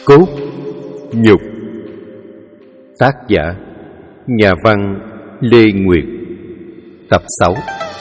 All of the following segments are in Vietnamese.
Cốt nhục. Tác giả nhà văn Lê Nguyệt. Tập 6.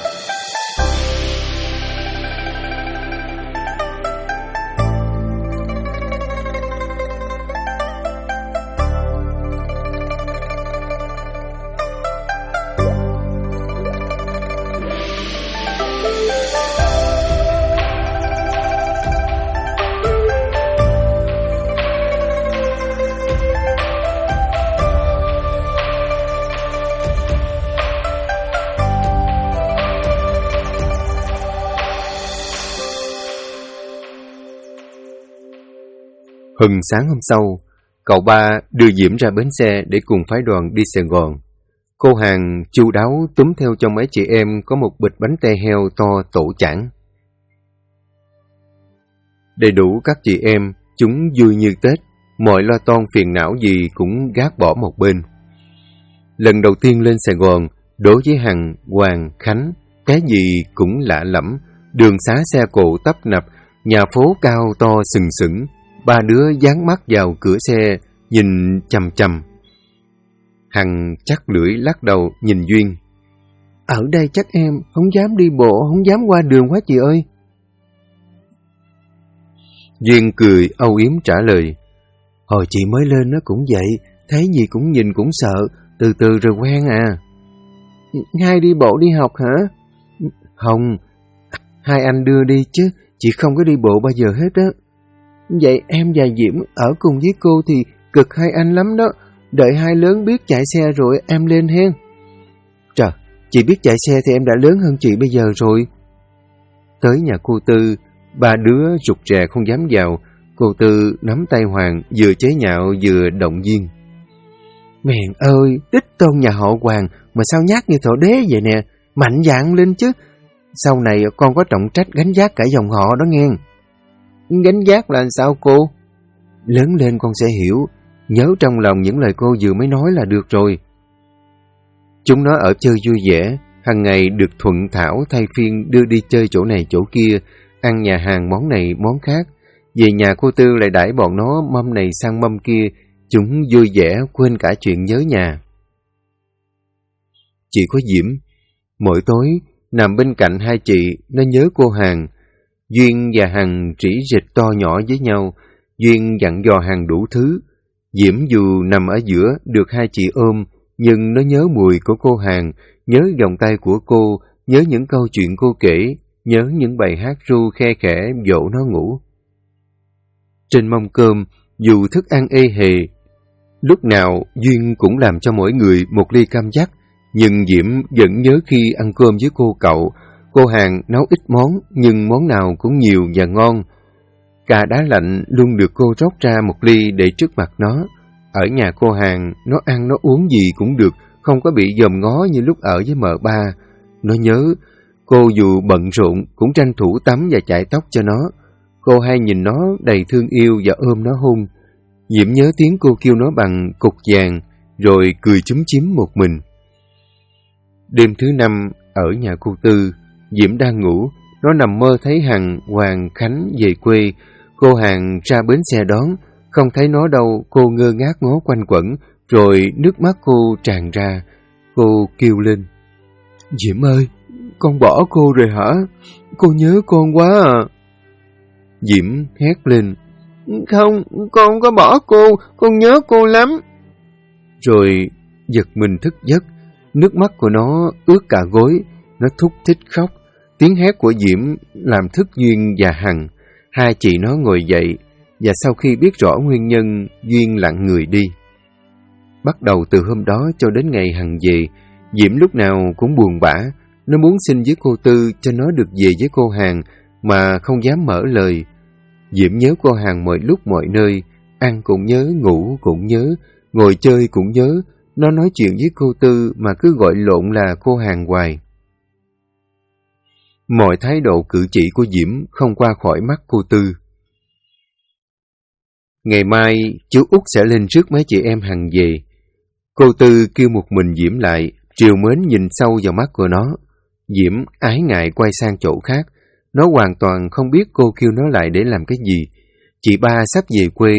Hừng sáng hôm sau, cậu ba đưa Diễm ra bến xe để cùng phái đoàn đi Sài Gòn. Cô hàng chu đáo túm theo trong mấy chị em có một bịch bánh te heo to tổ chảng. Đầy đủ các chị em, chúng vui như Tết, mọi lo toan phiền não gì cũng gác bỏ một bên. Lần đầu tiên lên Sài Gòn, đối với Hằng, Hoàng, Khánh, cái gì cũng lạ lẫm, đường xá xe cộ tấp nập, nhà phố cao to sừng sững. Ba đứa dán mắt vào cửa xe, nhìn chằm chằm. Hằng chắc lưỡi lắc đầu nhìn Duyên. Ở đây chắc em không dám đi bộ, không dám qua đường quá chị ơi. Duyên cười âu yếm trả lời. Hồi chị mới lên nó cũng vậy, thấy gì cũng nhìn cũng sợ, từ từ rồi quen à. Hai đi bộ đi học hả? Không, hai anh đưa đi chứ, chị không có đi bộ bao giờ hết á. Vậy em và Diễm ở cùng với cô thì cực hai anh lắm đó. Đợi hai lớn biết chạy xe rồi em lên hen. Trời, chị biết chạy xe thì em đã lớn hơn chị bây giờ rồi. Tới nhà cô Tư, ba đứa rụt rè không dám vào. Cô Tư nắm tay Hoàng, vừa chế nhạo vừa động viên. Mèn ơi, đích tôn nhà họ Hoàng mà sao nhát như thổ đế vậy nè. Mạnh dạn lên chứ. Sau này con có trọng trách gánh vác cả dòng họ đó nghe. Gánh vác là sao cô? Lớn lên con sẽ hiểu. Nhớ trong lòng những lời cô vừa mới nói là được rồi. Chúng nó ở chơi vui vẻ, hàng ngày được thuận thảo thay phiên đưa đi chơi chỗ này chỗ kia, ăn nhà hàng món này món khác. Về nhà cô Tư lại đãi bọn nó mâm này sang mâm kia. Chúng vui vẻ quên cả chuyện nhớ nhà. Chỉ có Diễm, mỗi tối nằm bên cạnh hai chị, nó nhớ cô hàng. Duyên và Hằng rỉ rịch to nhỏ với nhau. Duyên dặn dò Hằng đủ thứ. Diễm dù nằm ở giữa được hai chị ôm, nhưng nó nhớ mùi của cô hàng, nhớ vòng tay của cô, nhớ những câu chuyện cô kể, nhớ những bài hát ru khe khẽ dỗ nó ngủ. Trên mâm cơm, dù thức ăn ê hề, lúc nào Duyên cũng làm cho mỗi người một ly cam dắt, nhưng Diễm vẫn nhớ khi ăn cơm với cô cậu. Cô hàng nấu ít món, nhưng món nào cũng nhiều và ngon. Cà đá lạnh luôn được cô rót ra một ly để trước mặt nó. Ở nhà cô hàng, nó ăn nó uống gì cũng được, không có bị dòm ngó như lúc ở với mợ ba. Nó nhớ, cô dù bận rộn cũng tranh thủ tắm và chải tóc cho nó. Cô hay nhìn nó đầy thương yêu và ôm nó hôn. Diễm nhớ tiếng cô kêu nó bằng cục vàng, rồi cười chúm chím một mình. Đêm thứ 5, ở nhà cô Tư, Diễm đang ngủ, nó nằm mơ thấy Hằng, Hoàng, Khánh về quê. Cô hàng ra bến xe đón, không thấy nó đâu, cô ngơ ngác ngó quanh quẩn, rồi nước mắt cô tràn ra. Cô kêu lên. Diễm ơi, con bỏ cô rồi hả? Cô nhớ con quá à. Diễm hét lên. Không, con không có bỏ cô, con nhớ cô lắm. Rồi giật mình thức giấc, nước mắt của nó ướt cả gối, nó thúc thích khóc. Tiếng hét của Diễm làm thức Duyên và Hằng. Hai chị nó ngồi dậy, và sau khi biết rõ nguyên nhân, Duyên lặng người đi. Bắt đầu từ hôm đó cho đến ngày Hằng về, Diễm lúc nào cũng buồn bã. Nó muốn xin với cô Tư cho nó được về với cô hàng, mà không dám mở lời. Diễm nhớ cô hàng mọi lúc mọi nơi, ăn cũng nhớ, ngủ cũng nhớ, ngồi chơi cũng nhớ. Nó nói chuyện với cô Tư mà cứ gọi lộn là cô hàng hoài. Mọi thái độ cử chỉ của Diễm không qua khỏi mắt cô Tư. Ngày mai, chú Út sẽ lên rước mấy chị em Hằng về. Cô Tư kêu một mình Diễm lại, trìu mến nhìn sâu vào mắt của nó. Diễm ái ngại quay sang chỗ khác. Nó hoàn toàn không biết cô kêu nó lại để làm cái gì. Chị ba sắp về quê,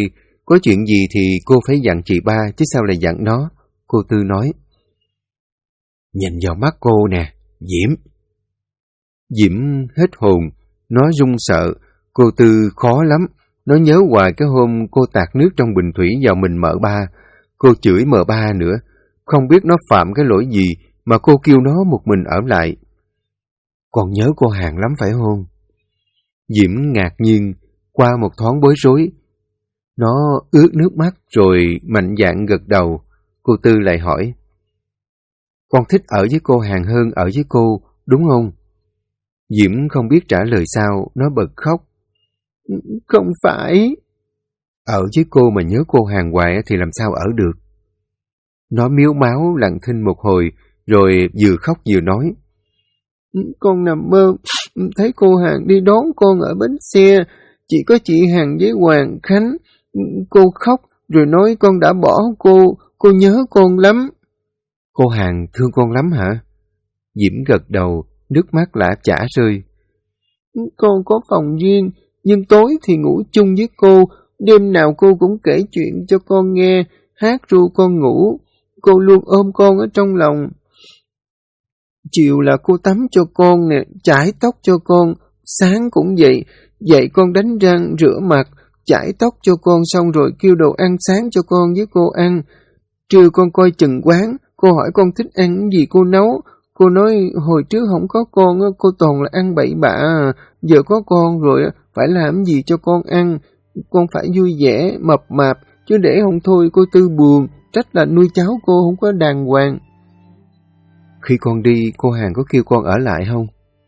Có chuyện gì thì cô phải dặn chị ba, chứ sao lại dặn nó. Cô Tư nói. Nhìn vào mắt cô nè, Diễm. Diễm hết hồn, nó run sợ. Cô Tư khó lắm. Nó nhớ hoài cái hôm cô tạt nước trong bình thủy vào mình mợ ba. Cô chửi mợ ba nữa. Không biết nó phạm cái lỗi gì mà cô kêu nó một mình ở lại. Con nhớ cô Hàn lắm phải không? Diễm ngạc nhiên, qua một thoáng bối rối. Nó ướt nước mắt rồi mạnh dạn gật đầu. Cô Tư lại hỏi. Con thích ở với cô Hàn hơn ở với cô, đúng không? Diễm không biết trả lời sao, nó bật khóc. Không phải. Ở với cô mà nhớ cô Hàn hoài thì làm sao ở được? Nó miếu máu lặng thinh một hồi, rồi vừa khóc vừa nói. Con nằm mơ, thấy cô Hàn đi đón con ở bến xe, chỉ có chị Hàn với Hoàng Khánh. Cô khóc rồi nói con đã bỏ cô nhớ con lắm. Cô Hàn thương con lắm hả? Diễm gật đầu, nước mắt lã chả rơi. Con có phòng riêng, nhưng tối thì ngủ chung với cô. Đêm nào cô cũng kể chuyện cho con nghe, hát ru con ngủ. Cô luôn ôm con ở trong lòng. Chiều là cô tắm cho con nè, chải tóc cho con. Sáng cũng vậy, dậy con đánh răng, rửa mặt, chải tóc cho con xong rồi kêu đồ ăn sáng cho con với cô ăn. Trưa con coi chừng quán, cô hỏi con thích ăn cái gì cô nấu. Cô nói hồi trước không có con, cô toàn là ăn bậy bạ, giờ có con rồi phải làm gì cho con ăn. Con phải vui vẻ, mập mạp, chứ để không thôi cô Tư buồn, trách là nuôi cháu cô không có đàng hoàng. Khi con đi, cô Hàn có kêu con ở lại không?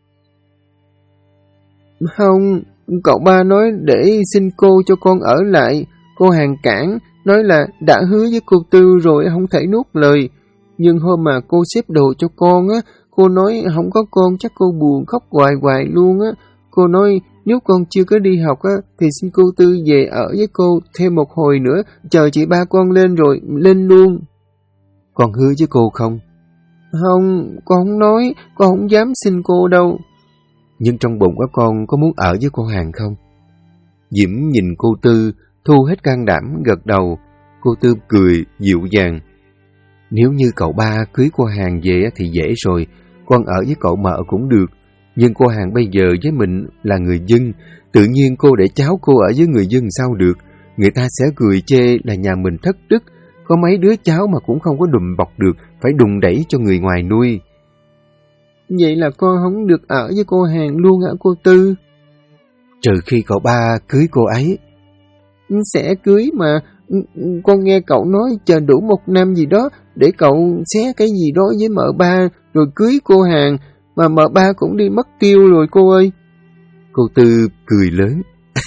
Không, cậu ba nói để xin cô cho con ở lại. Cô Hàn cản, nói là đã hứa với cô Tư rồi không thể nuốt lời. Nhưng hôm mà cô xếp đồ cho con á, cô nói không có con chắc cô buồn khóc hoài hoài luôn á. Cô nói nếu con chưa có đi học á, thì xin cô Tư về ở với cô thêm một hồi nữa, chờ chị ba con lên rồi lên luôn. Con hứa với cô không? Không, con không nói, con không dám xin cô đâu. Nhưng trong bụng của con có muốn ở với cô Hàn không? Diễm nhìn cô Tư, thu hết can đảm gật đầu. Cô Tư cười dịu dàng. Nếu như cậu ba cưới cô Hàn về thì dễ rồi, con ở với cậu mợ cũng được. Nhưng cô Hàn bây giờ với mình là người dân, tự nhiên cô để cháu cô ở với người dân sao được. Người ta sẽ cười chê là nhà mình thất đức, có mấy đứa cháu mà cũng không có đùm bọc được, phải đùn đẩy cho người ngoài nuôi. Vậy là con không được ở với cô Hàn luôn hả cô Tư? Trừ khi cậu ba cưới cô ấy. Sẽ cưới mà, con nghe cậu nói chờ đủ 1 năm gì đó để cậu xé cái gì đó với mợ ba rồi cưới cô Hàn, mà mợ ba cũng đi mất tiêu rồi cô ơi. Cô Tư cười lớn.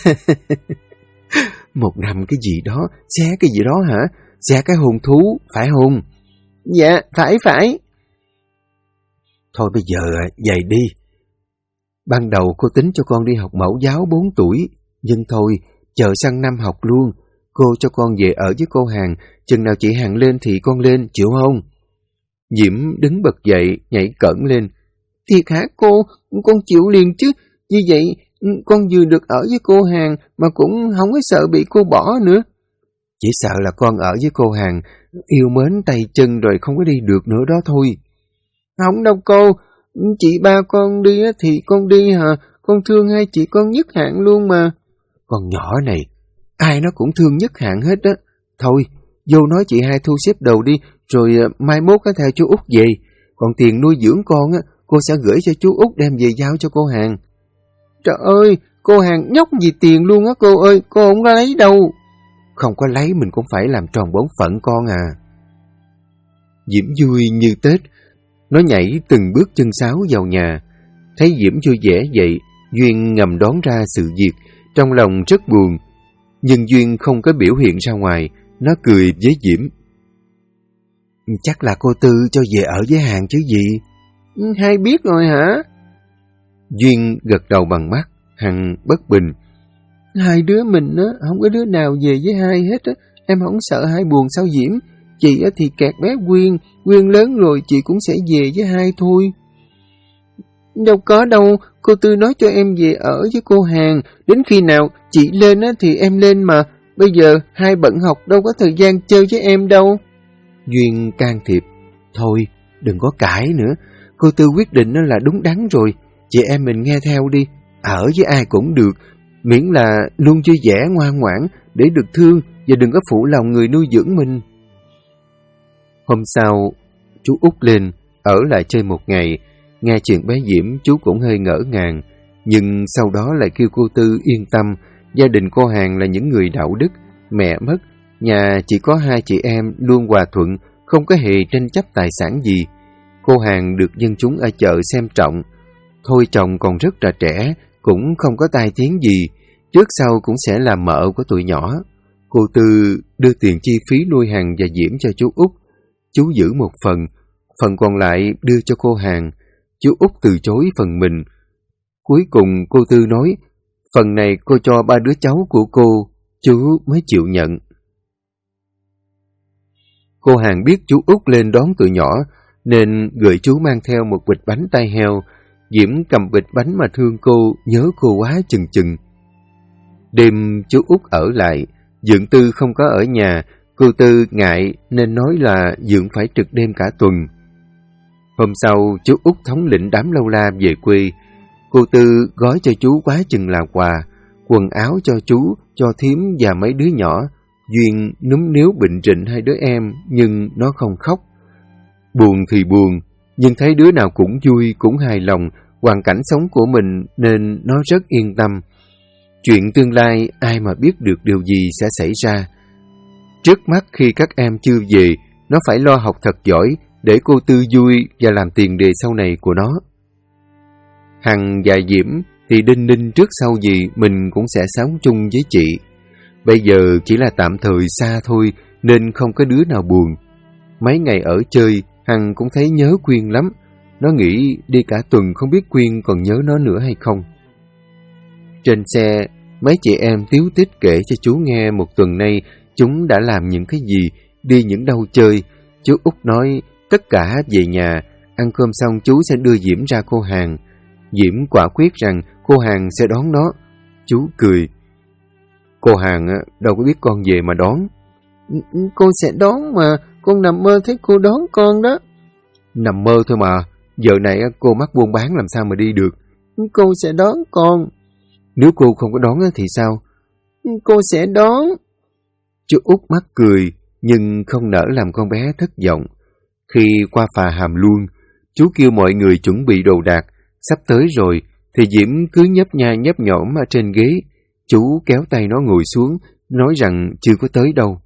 1 năm cái gì đó, xé cái gì đó hả? Xé cái hồn thú, phải không? Dạ, phải. Thôi bây giờ dậy đi. Ban đầu cô tính cho con đi học mẫu giáo 4 tuổi, nhưng thôi, chờ sang năm học luôn. Cô cho con về ở với cô Hàn, chừng nào chị Hàn lên thì con lên, chịu không? Diễm đứng bật dậy, nhảy cẫng lên. Thiệt hả cô? Con chịu liền chứ. Như vậy, con vừa được ở với cô Hàn mà cũng không có sợ bị cô bỏ nữa. Chỉ sợ là con ở với cô Hàn, yêu mến tay chân rồi không có đi được nữa đó thôi. Không đâu cô, chị ba con đi thì con đi hả? Con thương hai chị con nhất hạn luôn mà. Con nhỏ này, ai nó cũng thương nhất hạn hết á. Thôi, vô nói chị hai thu xếp đầu đi, rồi mai mốt có theo chú Út về. Còn tiền nuôi dưỡng con á, cô sẽ gửi cho chú Út đem về giao cho cô Hàn. Trời ơi, cô Hàn nhóc gì tiền luôn á cô ơi, cô không có lấy đâu. Không có lấy mình cũng phải làm tròn bổn phận con à. Diễm vui như Tết, nó nhảy từng bước chân sáo vào nhà. Thấy Diễm vui vẻ vậy, Duyên ngầm đoán ra sự việc, trong lòng rất buồn. Nhưng Duyên không có biểu hiện ra ngoài, nó cười với Diễm. Chắc là cô Tư cho về ở với Hàn chứ gì? Hai biết rồi hả? Duyên gật đầu bằng mắt, Hằng bất bình. Hai đứa mình á, không có đứa nào về với hai hết á, em không sợ hai buồn sao Diễm? Chị á thì kẹt bé Quyên lớn rồi chị cũng sẽ về với hai thôi. Đâu có đâu, cô Tư nói cho em về ở với cô Hàn, đến khi nào chị lên á thì em lên mà, bây giờ hai bận học đâu có thời gian chơi với em đâu. Duyên can thiệp. Thôi, đừng có cãi nữa. Cô Tư quyết định nó là đúng đắn rồi. Chị em mình nghe theo đi. Ở với ai cũng được, miễn là luôn vui vẻ ngoan ngoãn để được thương và đừng có phụ lòng người nuôi dưỡng mình. Hôm sau, chú Út lên, ở lại chơi một ngày. Nghe chuyện bé Diễm, chú cũng hơi ngỡ ngàng. Nhưng sau đó lại kêu cô Tư yên tâm. Gia đình cô Hàn là những người đạo đức. Mẹ mất, nhà chỉ có hai chị em luôn hòa thuận, không có hề tranh chấp tài sản gì. Cô Hàn được dân chúng ở chợ xem trọng. Thôi chồng còn rất là trẻ, cũng không có tai tiếng gì. Trước sau cũng sẽ là mợ của tụi nhỏ. Cô Tư đưa tiền chi phí nuôi Hằng và Diễm cho chú Út. Chú giữ một phần còn lại đưa cho cô Hàn. Chú Út từ chối phần mình. Cuối cùng cô Tư nói, phần này cô cho ba đứa cháu của cô, chú mới chịu nhận. Cô Hàn biết chú Út lên đón tụi nhỏ, nên gửi chú mang theo một bịch bánh tai heo. Diễm cầm bịch bánh mà thương cô, nhớ cô quá chừng chừng. Đêm chú Út ở lại, Dượng Tư không có ở nhà. Cô Tư ngại nên nói là Dượng phải trực đêm cả tuần. Hôm sau, chú Út thống lĩnh đám lâu la về quê. Cô Tư gói cho chú quá chừng là quà, quần áo cho chú, cho thím và mấy đứa nhỏ. Duyên núm níu bệnh rịnh hai đứa em, nhưng nó không khóc. Buồn thì buồn, nhưng thấy đứa nào cũng vui, cũng hài lòng hoàn cảnh sống của mình nên nó rất yên tâm. Chuyện tương lai ai mà biết được điều gì sẽ xảy ra. Trước mắt khi các em chưa về, nó phải lo học thật giỏi để cô Tư vui và làm tiền đề sau này của nó. Hằng và Diễm thì đinh ninh trước sau gì mình cũng sẽ sống chung với chị. Bây giờ chỉ là tạm thời xa thôi nên không có đứa nào buồn. Mấy ngày ở chơi, Hằng cũng thấy nhớ Quyên lắm. Nó nghĩ đi cả tuần không biết Quyên còn nhớ nó nữa hay không. Trên xe, mấy chị em tíu tít kể cho chú nghe một tuần nay chúng đã làm những cái gì, đi những đâu chơi. Chú Út nói tất cả về nhà, ăn cơm xong chú sẽ đưa Diễm ra cô Hàn. Diễm quả quyết rằng cô Hàn sẽ đón nó. Chú cười. Cô Hàn đâu có biết con về mà đón. Cô sẽ đón mà, con nằm mơ thấy cô đón con đó. Nằm mơ thôi mà, giờ này cô mắc buôn bán làm sao mà đi được. Cô sẽ đón con. Nếu cô không có đón thì sao? Cô sẽ đón. Chú Út mắc cười, nhưng không nỡ làm con bé thất vọng. Khi qua phà Hàm Luông, chú kêu mọi người chuẩn bị đồ đạc. Sắp tới rồi, thì Diễm cứ nhấp nhai nhấp nhõm ở trên ghế. Chú kéo tay nó ngồi xuống, nói rằng chưa có tới đâu.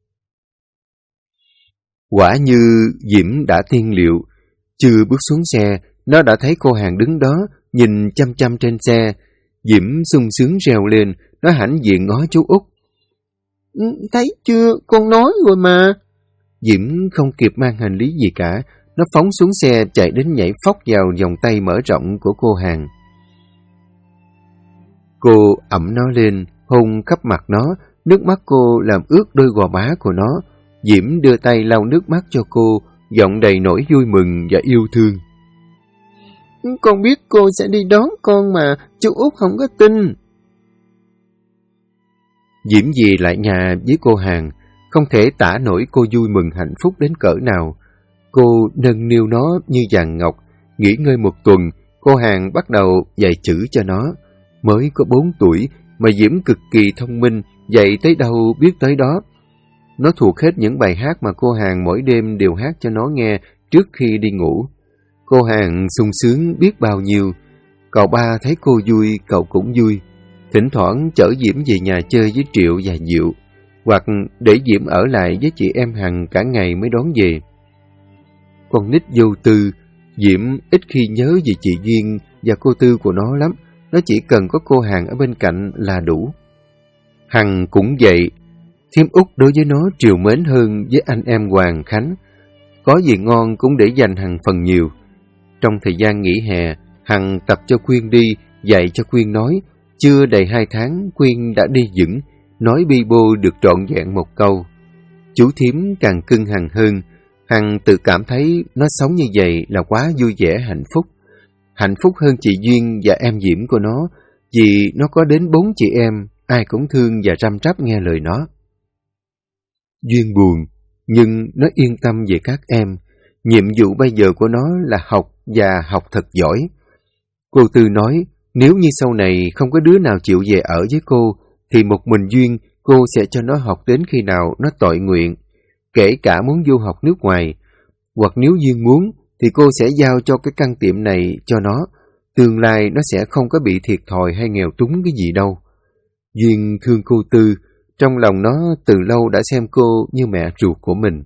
Quả như Diễm đã tiên liệu. Chưa bước xuống xe, nó đã thấy cô Hàn đứng đó, nhìn chăm chăm trên xe. Diễm sung sướng reo lên, nó hãnh diện ngó chú Út. Thấy chưa, con nói rồi mà. Diễm không kịp mang hành lý gì cả. Nó phóng xuống xe chạy đến nhảy phóc vào vòng tay mở rộng của cô Hàn. Cô ẵm nó lên, hôn khắp mặt nó, nước mắt cô làm ướt đôi gò má của nó. Diễm đưa tay lau nước mắt cho cô, giọng đầy nỗi vui mừng và yêu thương. Con biết cô sẽ đi đón con mà, chú Út không có tin. Diễm về lại nhà với cô Hàn, không thể tả nổi cô vui mừng hạnh phúc đến cỡ nào. Cô nâng niu nó như vàng ngọc. Nghỉ ngơi một tuần, cô Hàn bắt đầu dạy chữ cho nó. Mới có 4 tuổi mà Diễm cực kỳ thông minh, dạy tới đâu biết tới đó. Nó thuộc hết những bài hát mà cô Hàn mỗi đêm đều hát cho nó nghe trước khi đi ngủ. Cô Hàn sung sướng biết bao nhiêu. Cậu ba thấy cô vui, cậu cũng vui. Thỉnh thoảng chở Diễm về nhà chơi với Triệu và Diệu, hoặc để Diễm ở lại với chị em Hằng cả ngày mới đón về. Con nít vô tư, Diễm ít khi nhớ về chị Duyên và cô Tư của nó lắm. Nó chỉ cần có cô Hàn ở bên cạnh là đủ. Hằng cũng vậy. Thím Út đối với nó trìu mến hơn với anh em Hoàng Khánh. Có gì ngon cũng để dành Hằng phần nhiều. Trong thời gian nghỉ hè, Hằng tập cho Quyên đi, dạy cho Quyên nói. Chưa đầy 2 tháng, Quyên đã đi vững, nói bi bô được trọn vẹn một câu. Chú thím càng cưng Hằng hơn. Hằng tự cảm thấy nó sống như vậy là quá vui vẻ hạnh phúc. Hạnh phúc hơn chị Duyên và em Diễm của nó, vì nó có đến 4 chị em, ai cũng thương và răm rắp nghe lời nó. Duyên buồn, nhưng nó yên tâm về các em. Nhiệm vụ bây giờ của nó là học và học thật giỏi. Cô Tư nói, nếu như sau này không có đứa nào chịu về ở với cô, thì một mình Duyên cô sẽ cho nó học đến khi nào nó tội nguyện, kể cả muốn du học nước ngoài. Hoặc nếu Duyên muốn, thì cô sẽ giao cho cái căn tiệm này cho nó. Tương lai nó sẽ không có bị thiệt thòi hay nghèo túng cái gì đâu. Duyên thương cô Tư, trong lòng nó từ lâu đã xem cô như mẹ ruột của mình.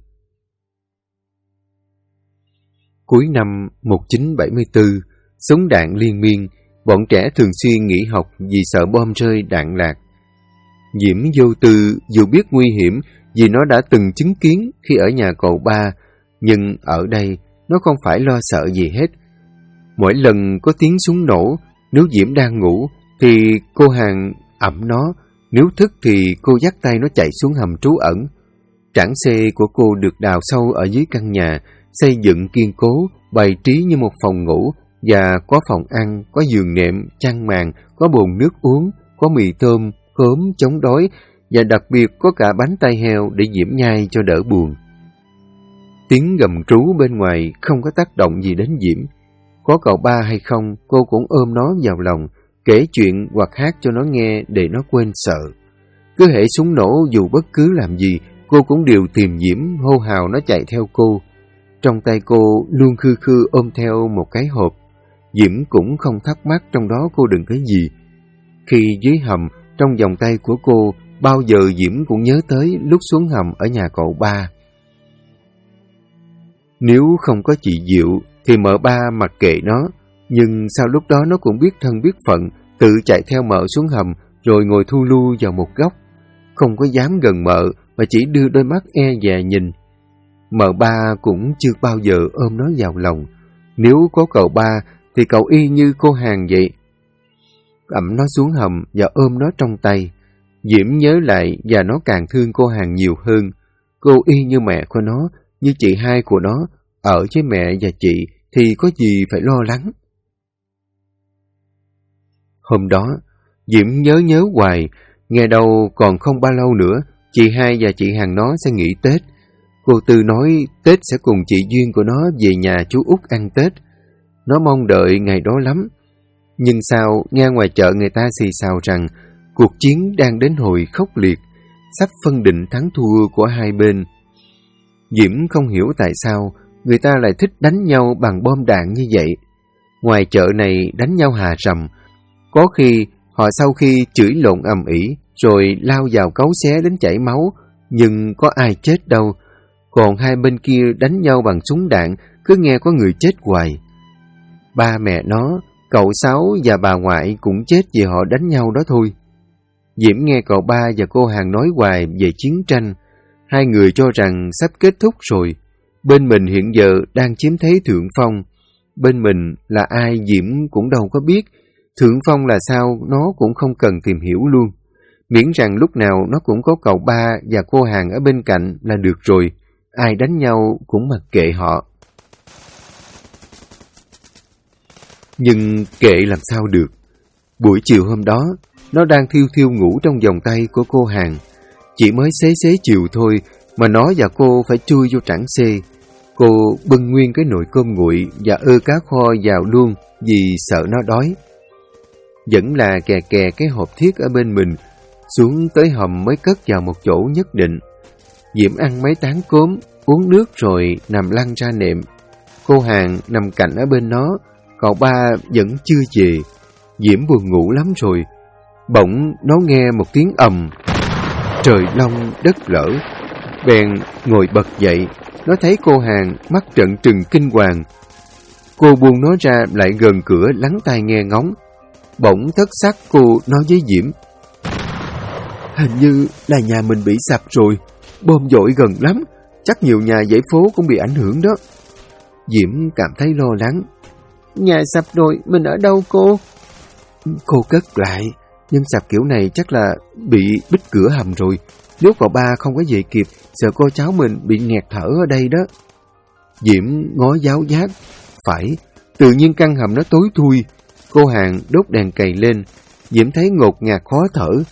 Cuối năm 1974, súng đạn liên miên, bọn trẻ thường xuyên nghỉ học vì sợ bom rơi đạn lạc. Diễm vô tư dù biết nguy hiểm vì nó đã từng chứng kiến khi ở nhà cậu ba, nhưng ở đây nó không phải lo sợ gì hết. Mỗi lần có tiếng súng nổ, nếu Diễm đang ngủ thì cô Hằng ẵm nó, nếu thức thì cô dắt tay nó chạy xuống hầm trú ẩn. Trảng xê của cô được đào sâu ở dưới căn nhà, xây dựng kiên cố, bày trí như một phòng ngủ, và có phòng ăn, có giường nệm, chăn màn, có bồn nước uống, có mì tôm, cốm chống đói, và đặc biệt có cả bánh tai heo để Diễm nhai cho đỡ buồn. Tiếng gầm rú bên ngoài không có tác động gì đến Diễm. Có cậu ba hay không, cô cũng ôm nó vào lòng, kể chuyện hoặc hát cho nó nghe để nó quên sợ. Cứ hễ súng nổ dù bất cứ làm gì, cô cũng đều tìm Diễm, hô hào nó chạy theo cô. Trong tay cô luôn khư khư ôm theo một cái hộp. Diễm cũng không thắc mắc trong đó cô đựng cái gì. Khi dưới hầm, trong vòng tay của cô, bao giờ Diễm cũng nhớ tới lúc xuống hầm ở nhà cậu ba. Nếu không có chị Diệu, thì mợ ba mặc kệ nó. Nhưng sau lúc đó nó cũng biết thân biết phận, tự chạy theo mợ xuống hầm, rồi ngồi thu lu vào một góc. Không có dám gần mợ, mà chỉ đưa đôi mắt e dè nhìn. Mợ ba cũng chưa bao giờ ôm nó vào lòng. Nếu có cậu ba, thì cậu y như cô Hằng vậy. Ẵm nó xuống hầm và ôm nó trong tay. Diễm nhớ lại và nó càng thương cô Hằng nhiều hơn. Cô y như mẹ của nó, như chị hai của nó, ở với mẹ và chị thì có gì phải lo lắng. Hôm đó, Diễm nhớ hoài, nghe đâu còn không bao lâu nữa, chị hai và chị Hằng nó sẽ nghỉ Tết. Cô Tư nói Tết sẽ cùng chị Duyên của nó về nhà chú Út ăn Tết. Nó mong đợi ngày đó lắm. Nhưng sao nghe ngoài chợ người ta xì xào rằng cuộc chiến đang đến hồi khốc liệt, sắp phân định thắng thua của hai bên. Diễm không hiểu tại sao người ta lại thích đánh nhau bằng bom đạn như vậy. Ngoài chợ này đánh nhau hà rầm, có khi họ sau khi chửi lộn ầm ĩ rồi lao vào cáu xé đến chảy máu, nhưng có ai chết đâu. Còn hai bên kia đánh nhau bằng súng đạn, cứ nghe có người chết hoài. Ba mẹ nó, cậu Sáu và bà ngoại cũng chết vì họ đánh nhau đó thôi. Diễm nghe cậu ba và cô Hằng nói hoài về chiến tranh. Hai người cho rằng sắp kết thúc rồi. Bên mình hiện giờ đang chiếm thế thượng phong. Bên mình là ai Diễm cũng đâu có biết. Thượng phong là sao nó cũng không cần tìm hiểu luôn. Miễn rằng lúc nào nó cũng có cậu ba và cô Hằng ở bên cạnh là được rồi. Ai đánh nhau cũng mặc kệ họ. Nhưng kệ làm sao được. Buổi chiều hôm đó, nó đang thiêu thiêu ngủ trong vòng tay của cô Hằng. Chỉ mới xế chiều thôi mà nó và cô phải chui vô trảng xê. Cô bưng nguyên cái nồi cơm nguội và cá kho vào luôn vì sợ nó đói. Vẫn là kè cái hộp thiết ở bên mình, xuống tới hầm mới cất vào một chỗ nhất định. Diễm ăn mấy tán cốm, uống nước rồi nằm lăn ra nệm. Cô Hằng nằm cạnh ở bên nó, cậu ba vẫn chưa về. Diễm buồn ngủ lắm rồi. Bỗng nó nghe một tiếng ầm, trời long đất lở. Bèn ngồi bật dậy, nó thấy cô Hằng mắt trợn trừng kinh hoàng. Cô buông nó ra lại gần cửa lắng tai nghe ngóng. Bỗng thất sắc cô nói với Diễm: "Hình như là nhà mình bị sập rồi, bom dội gần lắm, chắc nhiều nhà dãy phố cũng bị ảnh hưởng đó." Diễm cảm thấy lo lắng. "Nhà sập rồi, mình ở đâu cô?" Cô cất lại, nhưng sập kiểu này chắc là bị bít cửa hầm rồi. Nếu cậu ba không có về kịp, sợ cô cháu mình bị nghẹt thở ở đây đó. Diễm ngó giáo giác. Phải, tự nhiên căn hầm nó tối thui. Cô Hằng đốt đèn cầy lên. Diễm thấy ngột ngạt khó thở.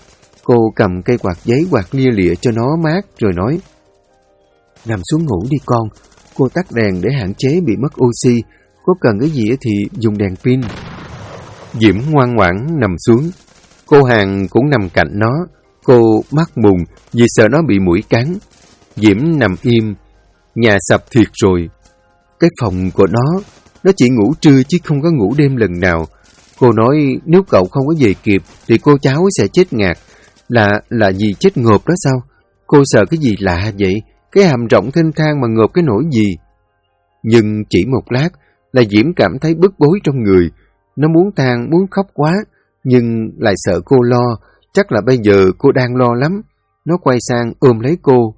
Cô cầm cây quạt giấy quạt lia lịa cho nó mát rồi nói: "Nằm xuống ngủ đi con, cô tắt đèn để hạn chế bị mất oxy, có cần cái gì thì dùng đèn pin." Diễm ngoan ngoãn nằm xuống. Cô Hàn cũng nằm cạnh nó. Cô mắt mùng vì sợ nó bị muỗi cắn. Diễm nằm im. Nhà sập thiệt rồi. Cái phòng của nó chỉ ngủ trưa chứ không có ngủ đêm lần nào. Cô nói nếu cậu không có về kịp thì cô cháu sẽ chết ngạt. Là gì chết ngộp đó sao? Cô sợ cái gì lạ vậy? Cái hàm rộng thênh thang mà ngộp cái nỗi gì? Nhưng chỉ một lát là Diễm cảm thấy bức bối trong người. Nó muốn than, muốn khóc quá, nhưng lại sợ cô lo. Chắc là bây giờ cô đang lo lắm. Nó quay sang ôm lấy cô.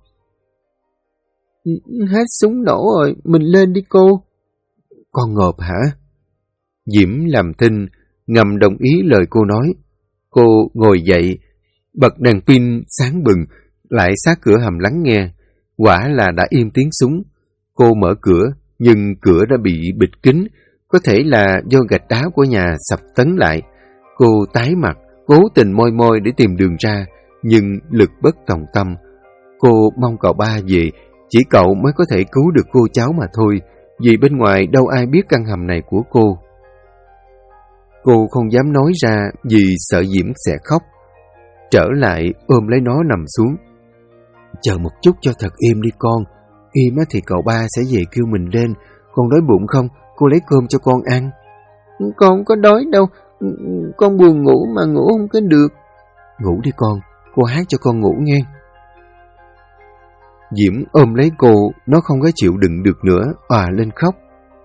Hết súng nổ rồi, mình lên đi cô. Con ngộp hả? Diễm làm thinh, ngầm đồng ý lời cô nói. Cô ngồi dậy, bật đèn pin sáng bừng, lại sát cửa hầm lắng nghe. Quả là đã im tiếng súng. Cô mở cửa, nhưng cửa đã bị bịt kín. Có thể là do gạch đá của nhà sập tấn lại. Cô tái mặt, cố tình moi moi để tìm đường ra, nhưng lực bất tòng tâm. Cô mong cậu ba về, chỉ cậu mới có thể cứu được cô cháu mà thôi, vì bên ngoài đâu ai biết căn hầm này của cô. Cô không dám nói ra vì sợ Diễm sẽ khóc. Trở lại ôm lấy nó nằm xuống. Chờ một chút cho thật im đi con. Im thì cậu ba sẽ về kêu mình lên. Con đói bụng không? Cô lấy cơm cho con ăn. Con không có đói đâu. Con buồn ngủ mà ngủ không có được. Ngủ đi con. Cô hát cho con ngủ nghe. Diễm ôm lấy cô. Nó không có chịu đựng được nữa, òa lên khóc.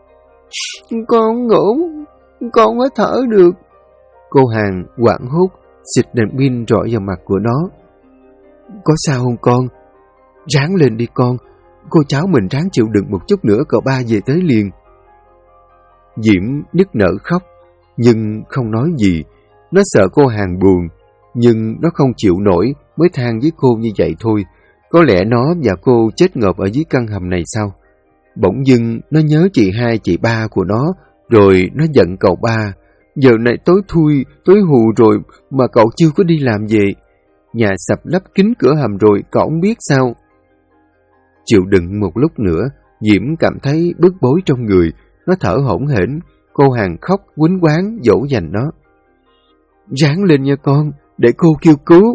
Con không ngủ. Con không có thở được. Cô Hàn hoảng hốt xịt đèn pin rọi vào mặt của nó. Có sao không con? Ráng lên đi con. Cô cháu mình ráng chịu đựng một chút nữa cậu ba về tới liền. Diễm nức nở khóc, nhưng không nói gì. Nó sợ cô Hàn buồn, nhưng nó không chịu nổi mới than với cô như vậy thôi. Có lẽ nó và cô chết ngộp ở dưới căn hầm này sao? Bỗng dưng nó nhớ chị hai chị ba của nó, rồi nó giận cậu ba. Giờ này tối thui, tối hù rồi mà cậu chưa có đi làm về. Nhà sập lấp kín cửa hầm rồi, cậu không biết sao? Chịu đựng một lúc nữa, Diễm cảm thấy bức bối trong người. Nó thở hổn hển. Cô Hàn khóc quýnh quán dỗ dành nó. Ráng lên nha con, để cô kêu cứu.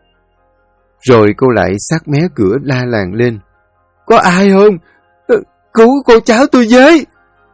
Rồi cô lại sát mé cửa la làng lên. Có ai không? Cứu cô cháu tôi với!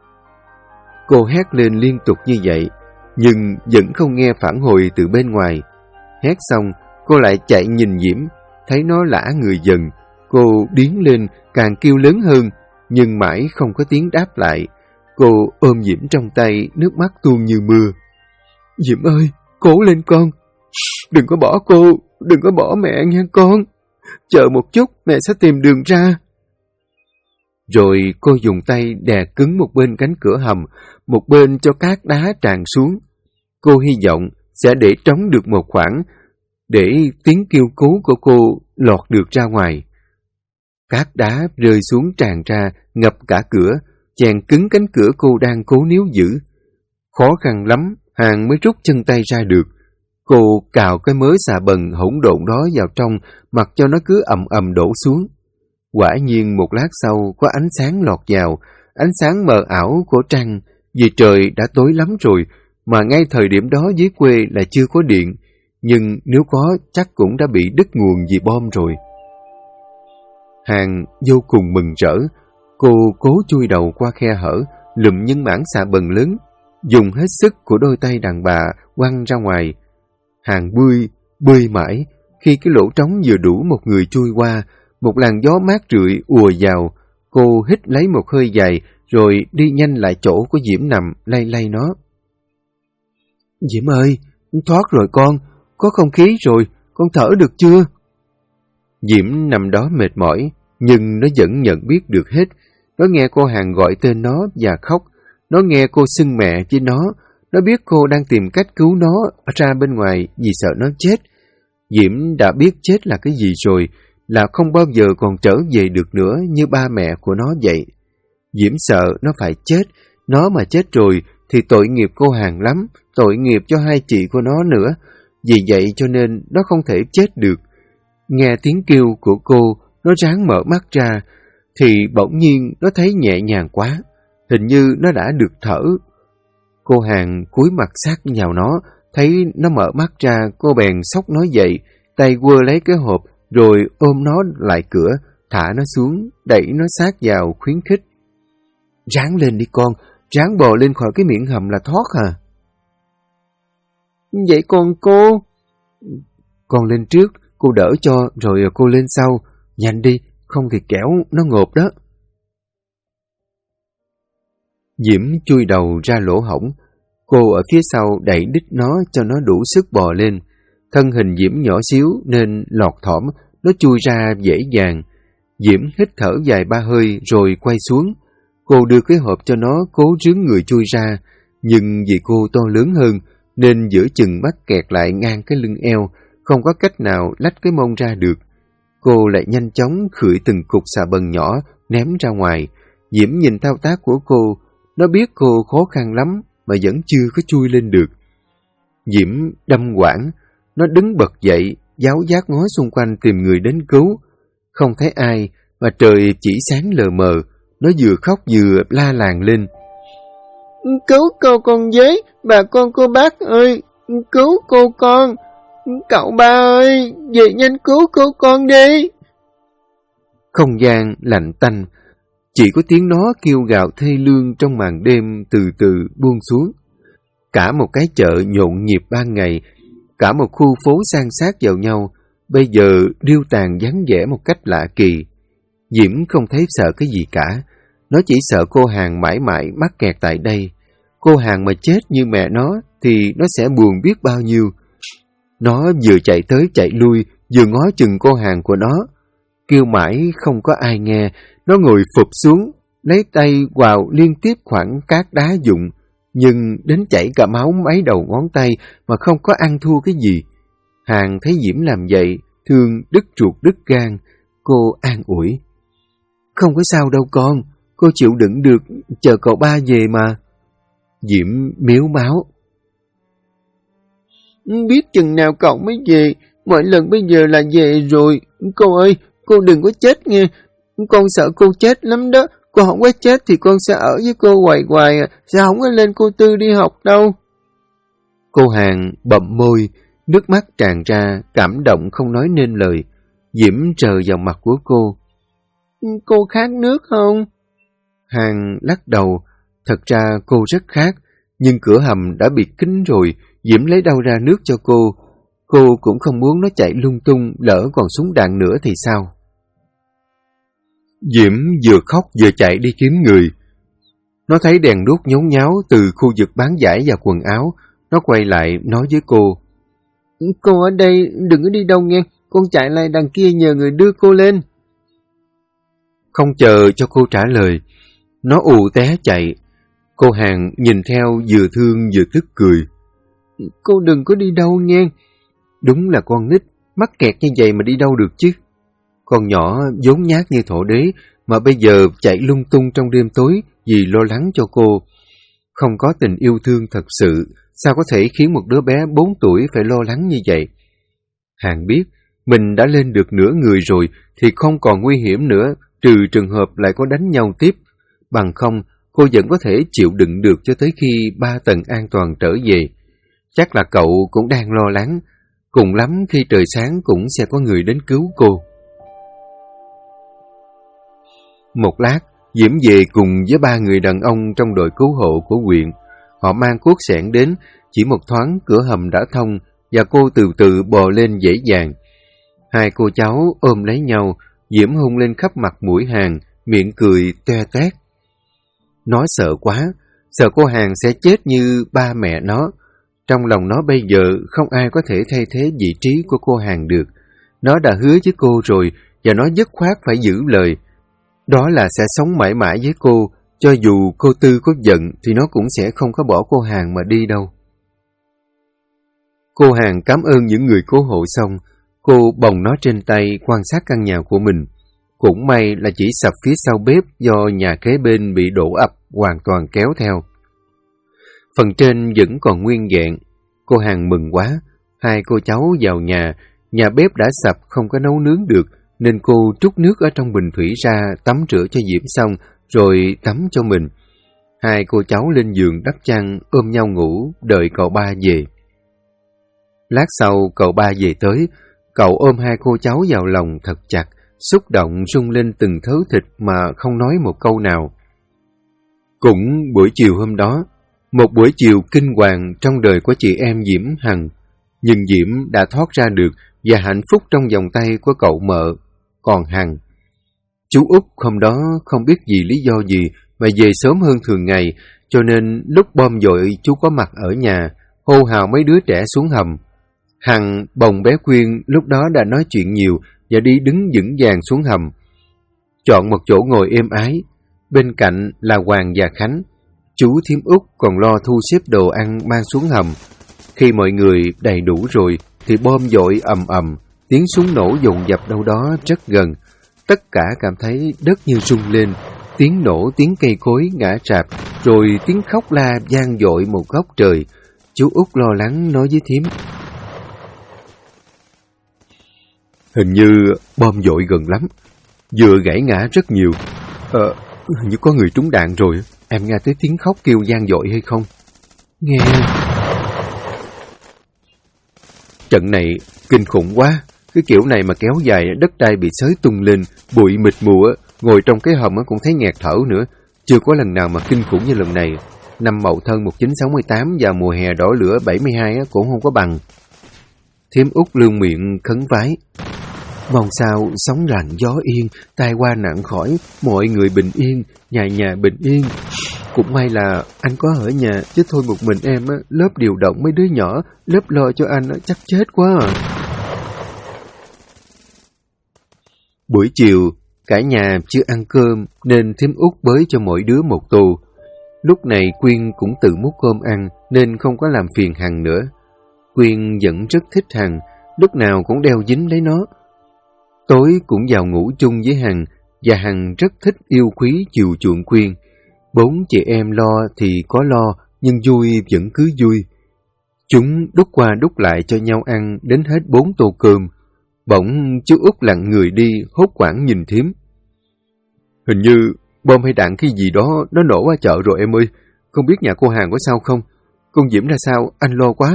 Cô hét lên liên tục như vậy, nhưng vẫn không nghe phản hồi từ bên ngoài. Hét xong, cô lại chạy nhìn Diễm, thấy nó lả người dần. Cô điến lên, càng kêu lớn hơn, nhưng mãi không có tiếng đáp lại. Cô ôm Diễm trong tay, nước mắt tuôn như mưa. Diễm ơi, cố lên con. Đừng có bỏ cô, đừng có bỏ mẹ nha con. Chờ một chút, mẹ sẽ tìm đường ra. Rồi cô dùng tay đè cứng một bên cánh cửa hầm, một bên cho cát đá tràn xuống. Cô hy vọng sẽ để trống được một khoảng, để tiếng kêu cứu của cô lọt được ra ngoài. Cát đá rơi xuống tràn ra, ngập cả cửa, chèn cứng cánh cửa cô đang cố níu giữ. Khó khăn lắm, Hàn mới rút chân tay ra được. Cô cào cái mớ xà bần hỗn độn đó vào trong, mặc cho nó cứ ầm ầm đổ xuống. Quả nhiên một lát sau có ánh sáng lọt vào, ánh sáng mờ ảo của trăng, vì trời đã tối lắm rồi, mà ngay thời điểm đó dưới quê là chưa có điện, nhưng nếu có chắc cũng đã bị đứt nguồn vì bom rồi. Hàn vô cùng mừng rỡ, cô cố chui đầu qua khe hở, lùm những mảng xà bần lớn, dùng hết sức của đôi tay đàn bà quăng ra ngoài. Hàn bươi mãi, khi cái lỗ trống vừa đủ một người chui qua, một làn gió mát rượi ùa vào. Cô hít lấy một hơi dài, rồi đi nhanh lại chỗ của Diễm nằm, lay lay nó. Diễm ơi, thoát rồi con, có không khí rồi, con thở được chưa? Diễm nằm đó mệt mỏi, nhưng nó vẫn nhận biết được hết. Nó nghe cô Hàn gọi tên nó và khóc, nó nghe cô xưng mẹ với nó biết cô đang tìm cách cứu nó ra bên ngoài vì sợ nó chết. Diễm đã biết chết là cái gì rồi, là không bao giờ còn trở về được nữa như ba mẹ của nó vậy. Diễm sợ nó phải chết, nó mà chết rồi thì tội nghiệp cô Hàn lắm, tội nghiệp cho hai chị của nó nữa. vì vậy cho nên nó không thể chết được. Nghe tiếng kêu của cô, nó ráng mở mắt ra, thì bỗng nhiên nó thấy nhẹ nhàng quá, hình như nó đã được thở. Cô Hàn cúi mặt sát vào nó, thấy nó mở mắt ra, cô bèn xốc nó dậy, tay quơ lấy cái hộp, rồi ôm nó lại cửa, thả nó xuống, đẩy nó sát vào, khuyến khích. Ráng lên đi con, ráng bò lên khỏi cái miệng hầm là thoát à. Vậy còn cô? Con lên trước, cô đỡ cho, rồi cô lên sau. Nhanh đi, không thì kẻo nó ngộp đó. Diễm chui đầu ra lỗ hổng. Cô ở phía sau đẩy đít nó cho nó đủ sức bò lên. Thân hình Diễm nhỏ xíu nên lọt thỏm, nó chui ra dễ dàng. Diễm hít thở dài ba hơi rồi quay xuống. Cô đưa cái hộp cho nó cố rướn người chui ra, nhưng vì cô to lớn hơn nên giữa chừng mắt kẹt lại ngang cái lưng eo, không có cách nào lách cái mông ra được. Cô lại nhanh chóng khựi từng cục xà bần nhỏ ném ra ngoài. Diễm nhìn thao tác của cô, nó biết cô khó khăn lắm mà vẫn chưa có chui lên được. Diễm đâm quảng, nó đứng bật dậy, giáo giác ngó xung quanh tìm người đến cứu. Không thấy ai, mà trời chỉ sáng lờ mờ, nó vừa khóc vừa la làng lên. Cứu con với, bà con cô bác ơi, cứu cô con. Cậu ba ơi, về nhanh cứu cô con đi. Không gian lạnh tanh, chỉ có tiếng nó kêu gào thê lương trong màn đêm từ từ buông xuống. Cả một cái chợ nhộn nhịp ban ngày, cả một khu phố san sát vào nhau, bây giờ điêu tàn vắng vẻ một cách lạ kỳ. Diễm không thấy sợ cái gì cả, nó chỉ sợ cô Hàn mãi mãi mắc kẹt tại đây. Cô Hàn mà chết như mẹ nó thì nó sẽ buồn biết bao nhiêu. Nó vừa chạy tới chạy lui, vừa ngó chừng cô Hàn của nó. Kêu mãi không có ai nghe, nó ngồi phụp xuống, lấy tay vào liên tiếp khoảng cát đá dụng, nhưng đến chảy cả máu mấy đầu ngón tay mà không có ăn thua cái gì. Hàn thấy Diễm làm vậy, thương đứt ruột đứt gan, cô an ủi. Không có sao đâu con, cô chịu đựng được, chờ cậu ba về mà. Diễm mếu máu. Biết chừng nào cậu mới về, mọi lần bây giờ là về rồi. Cô ơi, cô đừng có chết nghe, con sợ cô chết lắm đó. Cô không có chết thì con sẽ ở với cô hoài hoài, sẽ không có lên cô Tư đi học đâu. Cô Hàn bậm môi, nước mắt tràn ra, cảm động không nói nên lời. Diễm trờ vào mặt của cô. Cô khát nước không? Hàn lắc đầu, thật ra cô rất khát, nhưng cửa hầm đã bịt kín rồi, Diễm lấy đâu ra nước cho cô. Cô cũng không muốn nó chạy lung tung, lỡ còn súng đạn nữa thì sao? Diễm vừa khóc vừa chạy đi kiếm người. Nó thấy đèn đuốc nhốn nháo từ khu vực bán vải và quần áo. Nó quay lại nói với cô. Cô ở đây, đừng có đi đâu nghe, con chạy lại đằng kia nhờ người đưa cô lên. Không chờ cho cô trả lời, nó ù té chạy. Cô Hàn nhìn theo vừa thương vừa tức cười. Cô đừng có đi đâu nghe. Đúng là con nít, mắc kẹt như vậy mà đi đâu được chứ. Con nhỏ vốn nhát như thổ đế mà bây giờ chạy lung tung trong đêm tối vì lo lắng cho cô. Không có tình yêu thương thật sự, sao có thể khiến một đứa bé 4 tuổi phải lo lắng như vậy? Hàn biết, mình đã lên được nửa người rồi thì không còn nguy hiểm nữa, trừ trường hợp lại có đánh nhau tiếp. Bằng không, cô vẫn có thể chịu đựng được cho tới khi 3 tầng an toàn trở về. Chắc là cậu cũng đang lo lắng, cùng lắm khi trời sáng cũng sẽ có người đến cứu cô. Một lát, Diễm về cùng với 3 người đàn ông trong đội cứu hộ của huyện. Họ mang cuốc xẻng đến, chỉ một thoáng cửa hầm đã thông và cô từ từ bò lên dễ dàng. Hai cô cháu ôm lấy nhau, Diễm hôn lên khắp mặt mũi Hàn, miệng cười toe toét. Nó sợ quá, sợ cô Hàn sẽ chết như ba mẹ nó. Trong lòng nó bây giờ không ai có thể thay thế vị trí của cô Hàn được. Nó đã hứa với cô rồi và nó dứt khoát phải giữ lời. Đó là sẽ sống mãi mãi với cô, cho dù cô Tư có giận thì nó cũng sẽ không có bỏ cô Hàn mà đi đâu. Cô Hàn cảm ơn những người cứu hộ xong, cô bồng nó trên tay quan sát căn nhà của mình. Cũng may là chỉ sập phía sau bếp do nhà kế bên bị đổ ập hoàn toàn kéo theo. Phần trên vẫn còn nguyên vẹn. Cô Hàn mừng quá, hai cô cháu vào nhà bếp đã sập không có nấu nướng được, nên cô trút nước ở trong bình thủy ra tắm rửa cho Diễm xong, rồi tắm cho mình. Hai cô cháu lên giường đắp chăn, ôm nhau ngủ, đợi cậu ba về. Lát sau cậu ba về tới, cậu ôm hai cô cháu vào lòng thật chặt, xúc động rung lên từng thớ thịt mà không nói một câu nào. Cũng buổi chiều hôm đó, một buổi chiều kinh hoàng trong đời của chị em Diễm Hằng, nhưng Diễm đã thoát ra được và hạnh phúc trong vòng tay của cậu mợ. Còn Hằng, chú Út hôm đó không biết vì lý do gì mà về sớm hơn thường ngày, cho nên lúc bom dội chú có mặt ở nhà, hô hào mấy đứa trẻ xuống hầm. Hằng bồng bé Quyên lúc đó đã nói chuyện nhiều và đi đứng vững vàng xuống hầm. Chọn một chỗ ngồi êm ái, bên cạnh là Hoàng và Khánh. Chú Thím Út còn lo thu xếp đồ ăn mang xuống hầm. Khi mọi người đầy đủ rồi thì bom dội ầm ầm, tiếng súng nổ dồn dập đâu đó rất gần. Tất cả cảm thấy đất như rung lên, tiếng nổ, tiếng cây cối ngã rạp, rồi tiếng khóc la vang dội một góc trời. Chú Út lo lắng nói với Thím: "Hình như bom dội gần lắm, vừa gãy ngã rất nhiều. Hình như có người trúng đạn rồi. Em nghe thấy tiếng khóc kêu vang dội hay không?" "Nghe." "Trận này kinh khủng quá. Cái kiểu này mà kéo dài, đất đai bị xới tung lên, bụi mịt mù, ngồi trong cái hầm cũng thấy nghẹt thở nữa. Chưa có lần nào mà kinh khủng như lần này. Năm Mậu Thân 1968 và mùa hè đỏ lửa 72 cũng không có bằng." Thím Út lương miệng khấn vái: "Mong sao sóng lặng gió yên, tai qua nạn khỏi, mọi người bình yên, nhà nhà bình yên. Cũng may là anh có ở nhà, chứ thôi một mình em lớp điều động mấy đứa nhỏ, lớp lo cho anh chắc chết quá à." Buổi chiều, cả nhà chưa ăn cơm nên Thím Út bới cho mỗi đứa một tô. Lúc này Quyên cũng tự múc cơm ăn nên không có làm phiền Hằng nữa. Quyên vẫn rất thích Hằng, lúc nào cũng đeo dính lấy nó. Tối cũng vào ngủ chung với Hằng, và Hằng rất thích yêu quý chiều chuộng Quyên. Bốn chị em lo thì có lo, nhưng vui vẫn cứ vui. Chúng đút qua đút lại cho nhau ăn đến hết 4 tô cơm. Bỗng chú Út lặng người đi, hốt hoảng nhìn Thím: "Hình như bom hay đạn cái gì đó nó nổ ở chợ rồi em ơi. Không biết nhà cô Hàng có sao không? Con Diễm ra sao? Anh lo quá."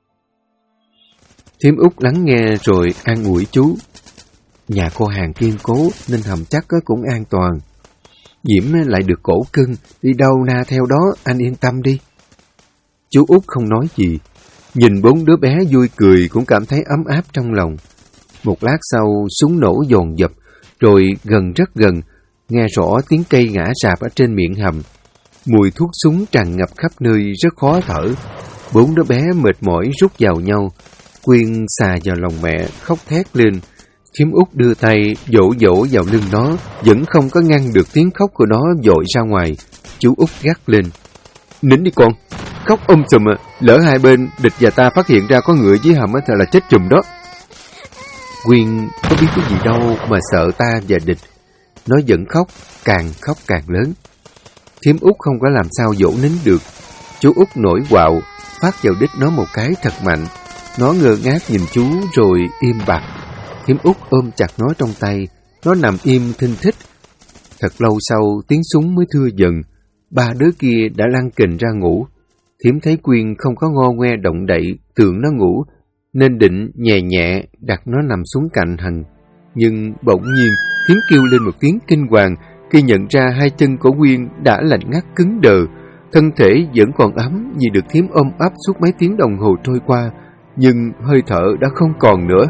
Thím Út lắng nghe rồi an ủi chú: "Nhà cô Hàng kiên cố nên hầm chắc cũng an toàn. Diễm lại được cổ cưng, đi đâu na theo đó, anh yên tâm đi." Chú Út không nói gì, nhìn 4 đứa bé vui cười cũng cảm thấy ấm áp trong lòng. Một lát sau, súng nổ dồn dập, rồi gần rất gần, nghe rõ tiếng cây ngã rạp ở trên miệng hầm. Mùi thuốc súng tràn ngập khắp nơi, rất khó thở. 4 đứa bé mệt mỏi rút vào nhau. Quyên xà vào lòng mẹ, khóc thét lên. Thím Út đưa tay dỗ dỗ vào lưng nó, vẫn không có ngăn được tiếng khóc của nó dội ra ngoài. Chú Út gắt lên: "Nín đi con, khóc sùm lỡ hai bên địch và ta phát hiện ra có người dưới hầm thì là chết chùm đó." Quyên có biết cái gì đâu mà sợ ta và địch. Nó vẫn khóc càng lớn. Thím Út không có làm sao dỗ nín được. Chú Út nổi quạo, phát vào đít nó một cái thật mạnh. Nó ngơ ngác nhìn chú rồi im bặt. Thím Út ôm chặt nó trong tay. Nó nằm im thinh thích. Thật lâu sau tiếng súng mới thưa dần. 3 đứa kia đã lăn kình ra ngủ. Thím thấy Quyên không có ngo ngoe động đậy, tưởng nó ngủ, nên định nhẹ nhẹ đặt nó nằm xuống cạnh Hằng. Nhưng bỗng nhiên Thím kêu lên một tiếng kinh hoàng khi nhận ra hai chân của Quyên đã lạnh ngắt cứng đờ. Thân thể vẫn còn ấm vì được Thím ôm ấp suốt mấy tiếng đồng hồ trôi qua, nhưng hơi thở đã không còn nữa.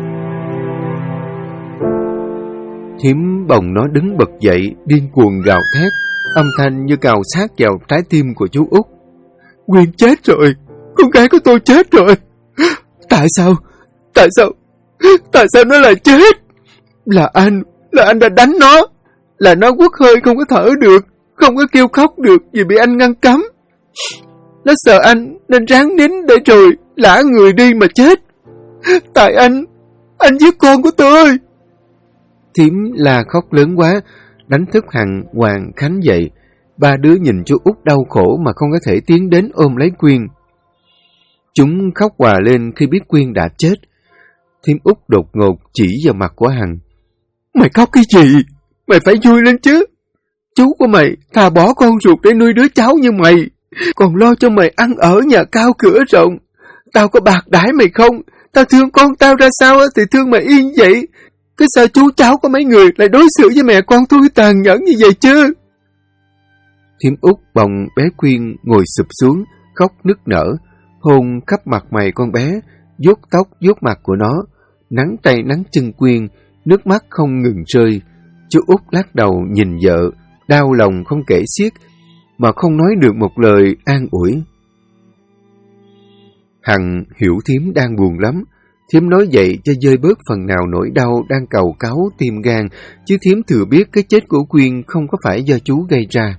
Thím bồng nó đứng bật dậy, điên cuồng gào thét, âm thanh như cào sát vào trái tim của chú Út: "Quyên chết rồi, con gái của tôi chết rồi. Tại sao nó lại chết? Là anh đã đánh nó, là nó quất hơi không có thở được, không có kêu khóc được vì bị anh ngăn cấm. Nó sợ anh nên ráng nín để rồi lả người đi mà chết. Tại anh giết con của tôi." Thím là khóc lớn quá, đánh thức Hằng, Hoàng, Khánh dậy. 3 đứa nhìn chú Út đau khổ mà không có thể tiến đến ôm lấy Quyên. Chúng khóc òa lên khi biết Quyên đã chết. Thím Út đột ngột chỉ vào mặt của Hằng. Mày khóc cái gì? Mày phải vui lên chứ. Chú của mày thà bỏ con ruột để nuôi đứa cháu như mày, còn lo cho mày ăn ở nhà cao cửa rộng. Tao có bạc đãi mày không? Tao thương con tao ra sao thì thương mày yên vậy. Cái sao chú cháu có mấy người lại đối xử với mẹ con tôi tàn nhẫn như vậy chứ? Thím Út bồng bé Quyên ngồi sụp xuống, khóc nức nở, hôn khắp mặt mày con bé, vuốt tóc vuốt mặt của nó, nắng tay nắng chân Quyên, nước mắt không ngừng rơi. Chú Út lắc đầu nhìn vợ, đau lòng không kể xiết, mà không nói được một lời an ủi. Hằng hiểu thím đang buồn lắm. Thím nói vậy cho vơi bớt phần nào nỗi đau đang càu cáu tim gan, chứ thím thừa biết cái chết của Quyên không có phải do chú gây ra.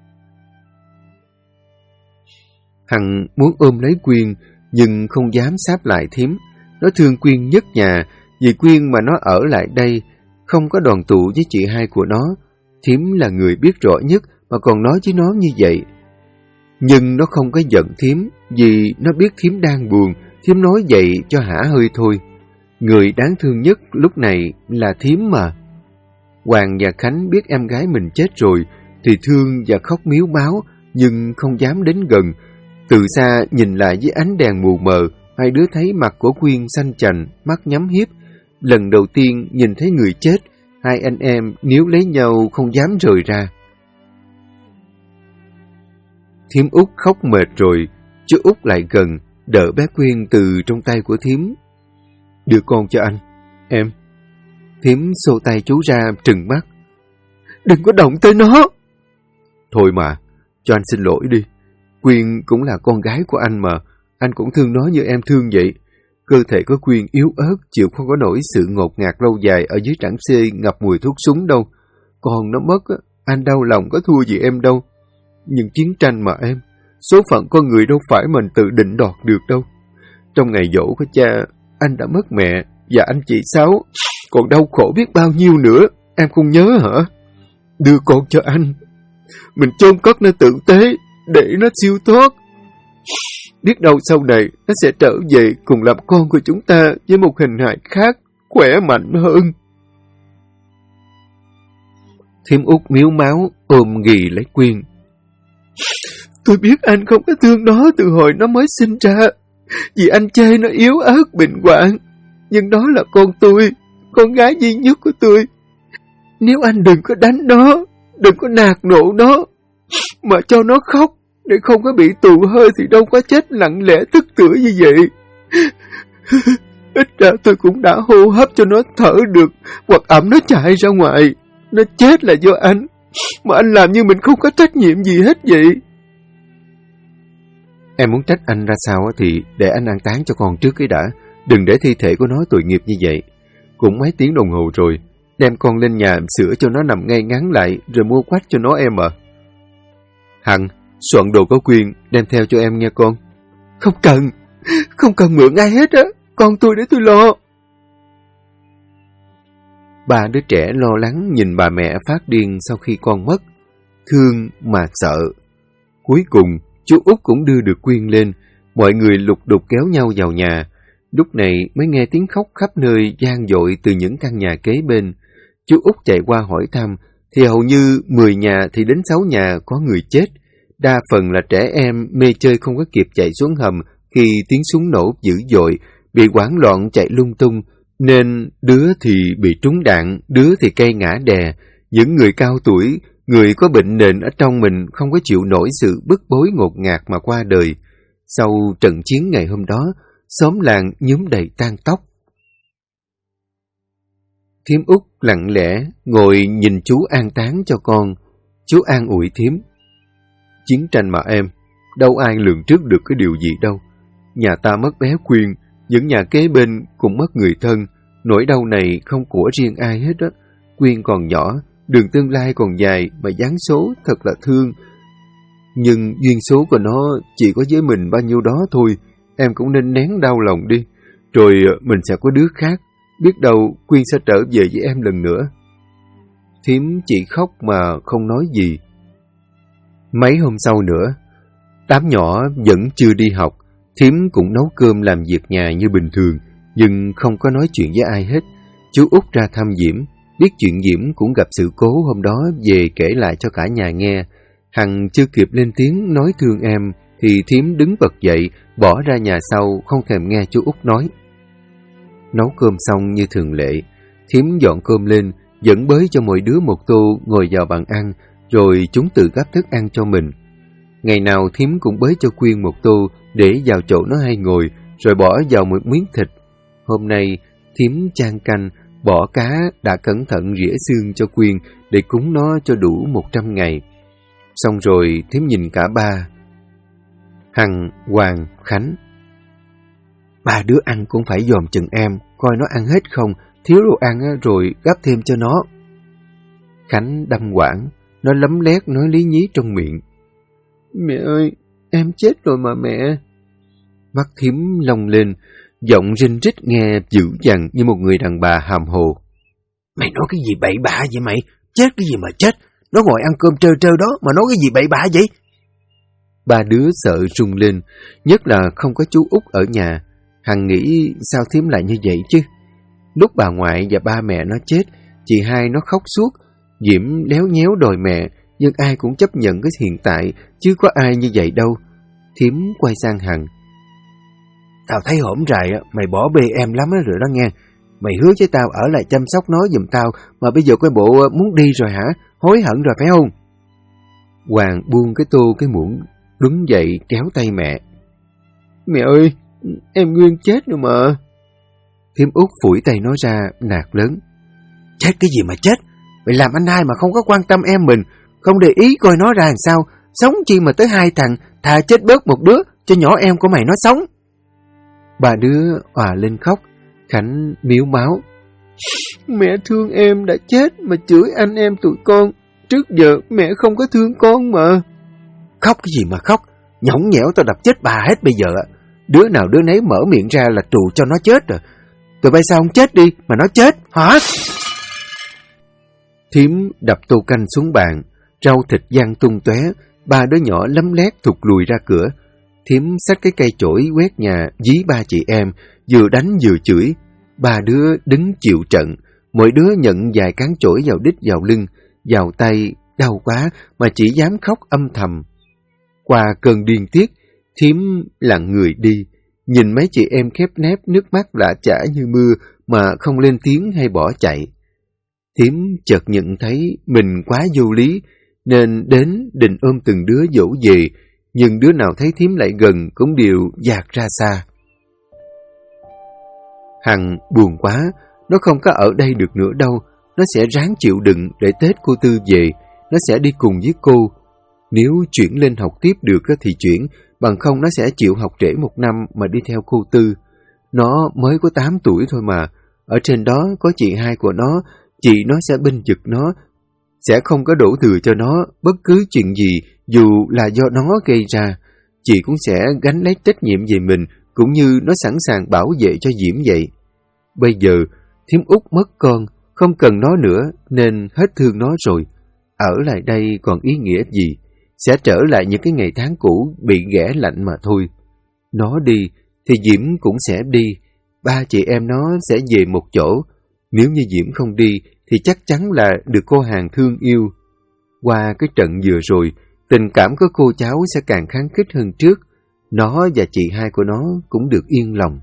Hằng muốn ôm lấy Quyên, nhưng không dám sáp lại thím. Nó thương Quyên nhất nhà, vì Quyên mà nó ở lại đây, không có đoàn tụ với chị hai của nó. Thím là người biết rõ nhất mà còn nói với nó như vậy. Nhưng nó không có giận thím, vì nó biết thím đang buồn, thím nói vậy cho hả hơi thôi. Người đáng thương nhất lúc này là thím mà. Hoàng và Khánh biết em gái mình chết rồi, thì thương và khóc miếu máu, nhưng không dám đến gần. Từ xa nhìn lại với ánh đèn mù mờ, hai đứa thấy mặt của Quyên xanh chành, mắt nhắm hiếp. Lần đầu tiên nhìn thấy người chết, hai anh em níu lấy nhau không dám rời ra. Thím Út khóc mệt rồi, chú Út lại gần, đỡ bé Quyên từ trong tay của thím. Đưa con cho anh, em. Thím xô tay chú ra trừng mắt. Đừng có động tới nó. Thôi mà, cho anh xin lỗi đi. Quyên cũng là con gái của anh mà, anh cũng thương nó như em thương vậy. Cơ thể của Quyên yếu ớt, chịu không có nổi sự ngột ngạt lâu dài ở dưới trảng xê ngập mùi thuốc súng đâu. Còn nó mất, anh đau lòng có thua gì em đâu. Nhưng chiến tranh mà em, số phận con người đâu phải mình tự định đoạt được đâu. Trong ngày giỗ của cha, anh đã mất mẹ, và anh chị Sáu còn đau khổ biết bao nhiêu nữa, em không nhớ hả? Đưa con cho anh, mình chôn cất nó tử tế, để nó siêu thoát. Biết đâu sau này nó sẽ trở về cùng làm con của chúng ta với một hình hài khác, khỏe mạnh hơn. Thím Út miếu máu ôm ghì lấy Quyên. Tôi biết anh không có thương nó từ hồi nó mới sinh ra, vì anh chê nó yếu ớt bệnh hoạn. Nhưng đó là con tôi, con gái duy nhất của tôi. Nếu anh đừng có đánh nó, đừng có nạt nộ nó, mà cho nó khóc để không có bị tù hơi thì đâu có chết lặng lẽ tức tưởi như vậy. Ít ra tôi cũng đã hô hấp cho nó thở được, hoặc ẩm nó chạy ra ngoài. Nó chết là do anh, mà anh làm như mình không có trách nhiệm gì hết vậy. Em muốn trách anh ra sao thì để anh an táng cho con trước cái đã. Đừng để thi thể của nó tội nghiệp như vậy. Cũng mấy tiếng đồng hồ rồi, đem con lên nhà sửa cho nó nằm ngay ngắn lại, rồi mua quách cho nó em à. Hằng, soạn đồ có Quyên, đem theo cho em nghe con. Không cần mượn ai hết á, con tôi để tôi lo. Ba đứa trẻ lo lắng nhìn bà mẹ phát điên sau khi con mất, thương mà sợ. Cuối cùng, chú Út cũng đưa được Quyên lên, mọi người lục đục kéo nhau vào nhà. Lúc này mới nghe tiếng khóc khắp nơi vang dội từ những căn nhà kế bên. Chú Út chạy qua hỏi thăm, thì hầu như 10 nhà thì đến 6 nhà có người chết. Đa phần là trẻ em mê chơi không có kịp chạy xuống hầm khi tiếng súng nổ dữ dội, bị hoảng loạn chạy lung tung, nên đứa thì bị trúng đạn, đứa thì cây ngã đè. Những người cao tuổi, người có bệnh nền ở trong mình không có chịu nổi sự bức bối ngột ngạt mà qua đời. Sau trận chiến ngày hôm đó, xóm làng nhúm đầy tang tóc. Thím Út lặng lẽ ngồi nhìn chú an táng cho con. Chú an ủi thím. Chiến tranh mà em, đâu ai lường trước được cái điều gì đâu. Nhà ta mất bé Quyên, những nhà kế bên cũng mất người thân. Nỗi đau này không của riêng ai hết á. Quyên còn nhỏ, đường tương lai còn dài mà giáng số thật là thương. Nhưng duyên số của nó chỉ có với mình bao nhiêu đó thôi. Em cũng nên nén đau lòng đi, rồi mình sẽ có đứa khác. Biết đâu Quyên sẽ trở về với em lần nữa. Thím chỉ khóc mà không nói gì. Mấy hôm sau nữa, đám nhỏ vẫn chưa đi học. Thím cũng nấu cơm làm việc nhà như bình thường, nhưng không có nói chuyện với ai hết. Chú Út ra thăm Diễm, biết chuyện Diễm cũng gặp sự cố hôm đó về kể lại cho cả nhà nghe. Hằng chưa kịp lên tiếng nói thương em, thì thím đứng bật dậy, bỏ ra nhà sau, không thèm nghe chú Út nói. Nấu cơm xong như thường lệ, thím dọn cơm lên, dẫn bới cho mỗi đứa một tô ngồi vào bàn ăn, rồi chúng tự gắp thức ăn cho mình. Ngày nào thím cũng bới cho Quyên một tô để vào chỗ nó hay ngồi, rồi bỏ vào một miếng thịt. Hôm nay, thím chan canh, bỏ cá đã cẩn thận rỉa xương cho Quyên để cúng nó cho đủ 100 ngày. Xong rồi thím nhìn cả ba, Hằng, Hoàng, Khánh. Ba đứa ăn cũng phải dòm chừng em, coi nó ăn hết không, thiếu đồ ăn rồi gắp thêm cho nó. Khánh đâm quảng, nó lấm lét nói lý nhí trong miệng. Mẹ ơi, em chết rồi mà mẹ. Mắt thím lông lên, giọng rinh rít nghe dữ dằn như một người đàn bà hàm hồ. Mày nói cái gì bậy bạ vậy mày? Chết cái gì mà chết? Nó ngồi ăn cơm trơ trơ đó mà nói cái gì bậy bạ vậy? Ba đứa sợ rung lên, nhất là không có chú Út ở nhà. Hằng nghĩ sao thím lại như vậy chứ? Lúc bà ngoại và ba mẹ nó chết, chị hai nó khóc suốt. Diễm léo nhéo đòi mẹ, nhưng ai cũng chấp nhận cái hiện tại, chứ có ai như vậy đâu. Thím quay sang Hằng. Tao thấy hổm rày mày bỏ bê em lắm rồi đó nghe. Mày hứa với tao ở lại chăm sóc nó giùm tao, mà bây giờ coi bộ muốn đi rồi hả? Hối hận rồi phải không? Hoàng buông cái tô cái muỗng, đứng dậy kéo tay mẹ. Mẹ ơi, em Nguyên chết rồi mà. Thím Út phủi tay nó ra, nạt lớn. Chết cái gì mà chết? Mày làm anh hai mà không có quan tâm em mình, không để ý coi nó ra làm sao. Sống chi mà tới 2 thằng, thà chết bớt một đứa, cho nhỏ em của mày nó sống. Ba đứa òa lên khóc. Khánh miếu máu. Mẹ thương em đã chết mà chửi anh em tụi con. Trước giờ mẹ không có thương con mà. Khóc cái gì mà khóc? Nhõng nhẽo tao đập chết bà hết bây giờ. Đứa nào đứa nấy mở miệng ra là trù cho nó chết rồi. Tụi bay sao không chết đi mà nó chết hả? Thím đập tô canh xuống bàn, rau thịt văng tung tóe. Ba đứa nhỏ lấm lét thụt lùi ra cửa. Thím xách cái cây chổi quét nhà dí ba chị em, vừa đánh vừa chửi. Ba đứa đứng chịu trận, mỗi đứa nhận vài cán chổi vào đít vào lưng, vào tay, đau quá mà chỉ dám khóc âm thầm. Qua cơn điên tiết, thím lặng người đi, nhìn mấy chị em khép nép nước mắt lã chả như mưa mà không lên tiếng hay bỏ chạy. Thím chợt nhận thấy mình quá vô lý, nên đến định ôm từng đứa dỗ về, nhưng đứa nào thấy thím lại gần cũng đều dạt ra xa. Hằng buồn quá, nó không có ở đây được nữa đâu, nó sẽ ráng chịu đựng để Tết cô Tư về, nó sẽ đi cùng với cô. Nếu chuyển lên học tiếp được thì chuyển, bằng không nó sẽ chịu học trễ 1 năm mà đi theo cô Tư. Nó mới có 8 tuổi thôi mà, ở trên đó có chị hai của nó, chị nó sẽ bênh vực nó, sẽ không có đổ thừa cho nó bất cứ chuyện gì dù là do nó gây ra. Chị cũng sẽ gánh lấy trách nhiệm về mình, cũng như nó sẵn sàng bảo vệ cho Diễm vậy. Bây giờ, thím Út mất con, không cần nó nữa nên hết thương nó rồi. Ở lại đây còn ý nghĩa gì? Sẽ trở lại những cái ngày tháng cũ bị ghẻ lạnh mà thôi. Nó đi thì Diễm cũng sẽ đi, ba chị em nó sẽ về một chỗ. Nếu như Diễm không đi thì chắc chắn là được cô hàng thương yêu. Qua cái trận vừa rồi, tình cảm của cô cháu sẽ càng kháng khích hơn trước. Nó và chị hai của nó cũng được yên lòng.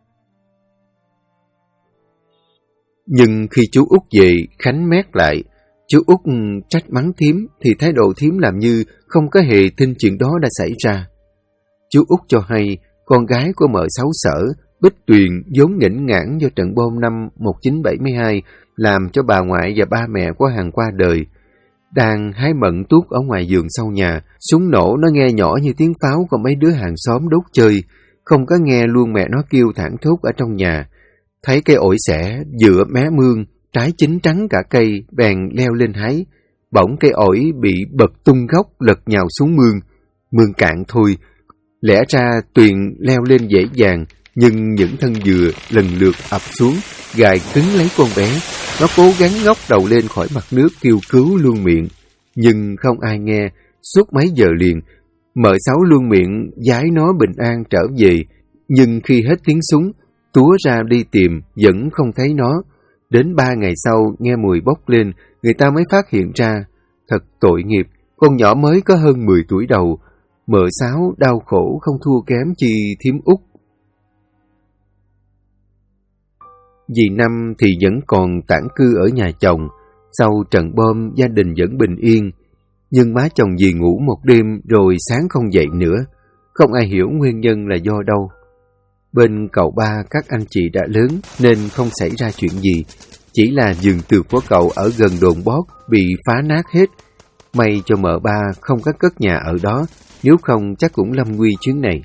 Nhưng khi chú Út về, Khánh mét lại. Chú Út trách mắng thím thì thái độ thím làm như không có hề tin chuyện đó đã xảy ra. Chú Út cho hay con gái của mợ Sáu Sở, Bích Tuyền, vốn nghỉnh ngãn do trận bom năm 1972 làm cho bà ngoại và ba mẹ của Hằng qua đời. Đang hái mận tuốt ở ngoài vườn sau nhà, súng nổ nó nghe nhỏ như tiếng pháo của mấy đứa hàng xóm đốt chơi, không có nghe luôn mẹ nó kêu thảng thốt ở trong nhà. Thấy cây ổi xẻ dựa mé mương, trái chín trắng cả cây, bèn leo lên hái. Bỗng cây ổi bị bật tung gốc lật nhào xuống mương. Mương cạn thôi, lẽ ra Tuyền leo lên dễ dàng, nhưng những thân dừa lần lượt ập xuống, gài cứng lấy con bé. Nó cố gắng ngóc đầu lên khỏi mặt nước kêu cứu luôn miệng, nhưng không ai nghe. Suốt mấy giờ liền, Mợ Sáu luôn miệng giái nó bình an trở về, nhưng khi hết tiếng súng, túa ra đi tìm, vẫn không thấy nó. Đến 3 ngày sau, nghe mùi bốc lên, người ta mới phát hiện ra. Thật tội nghiệp, con nhỏ mới có hơn 10 tuổi đầu. Mợ Sáu đau khổ không thua kém chi thím Út. Dì Năm thì vẫn còn tản cư ở nhà chồng. Sau trận bom, gia đình vẫn bình yên. Nhưng má chồng dì ngủ một đêm rồi sáng không dậy nữa. Không ai hiểu nguyên nhân là do đâu. Bên cậu Ba các anh chị đã lớn nên không xảy ra chuyện gì. Chỉ là vườn tược của cậu ở gần đồn bót bị phá nát hết. May cho mợ Ba không có cất nhà ở đó, nếu không chắc cũng lâm nguy chuyến này.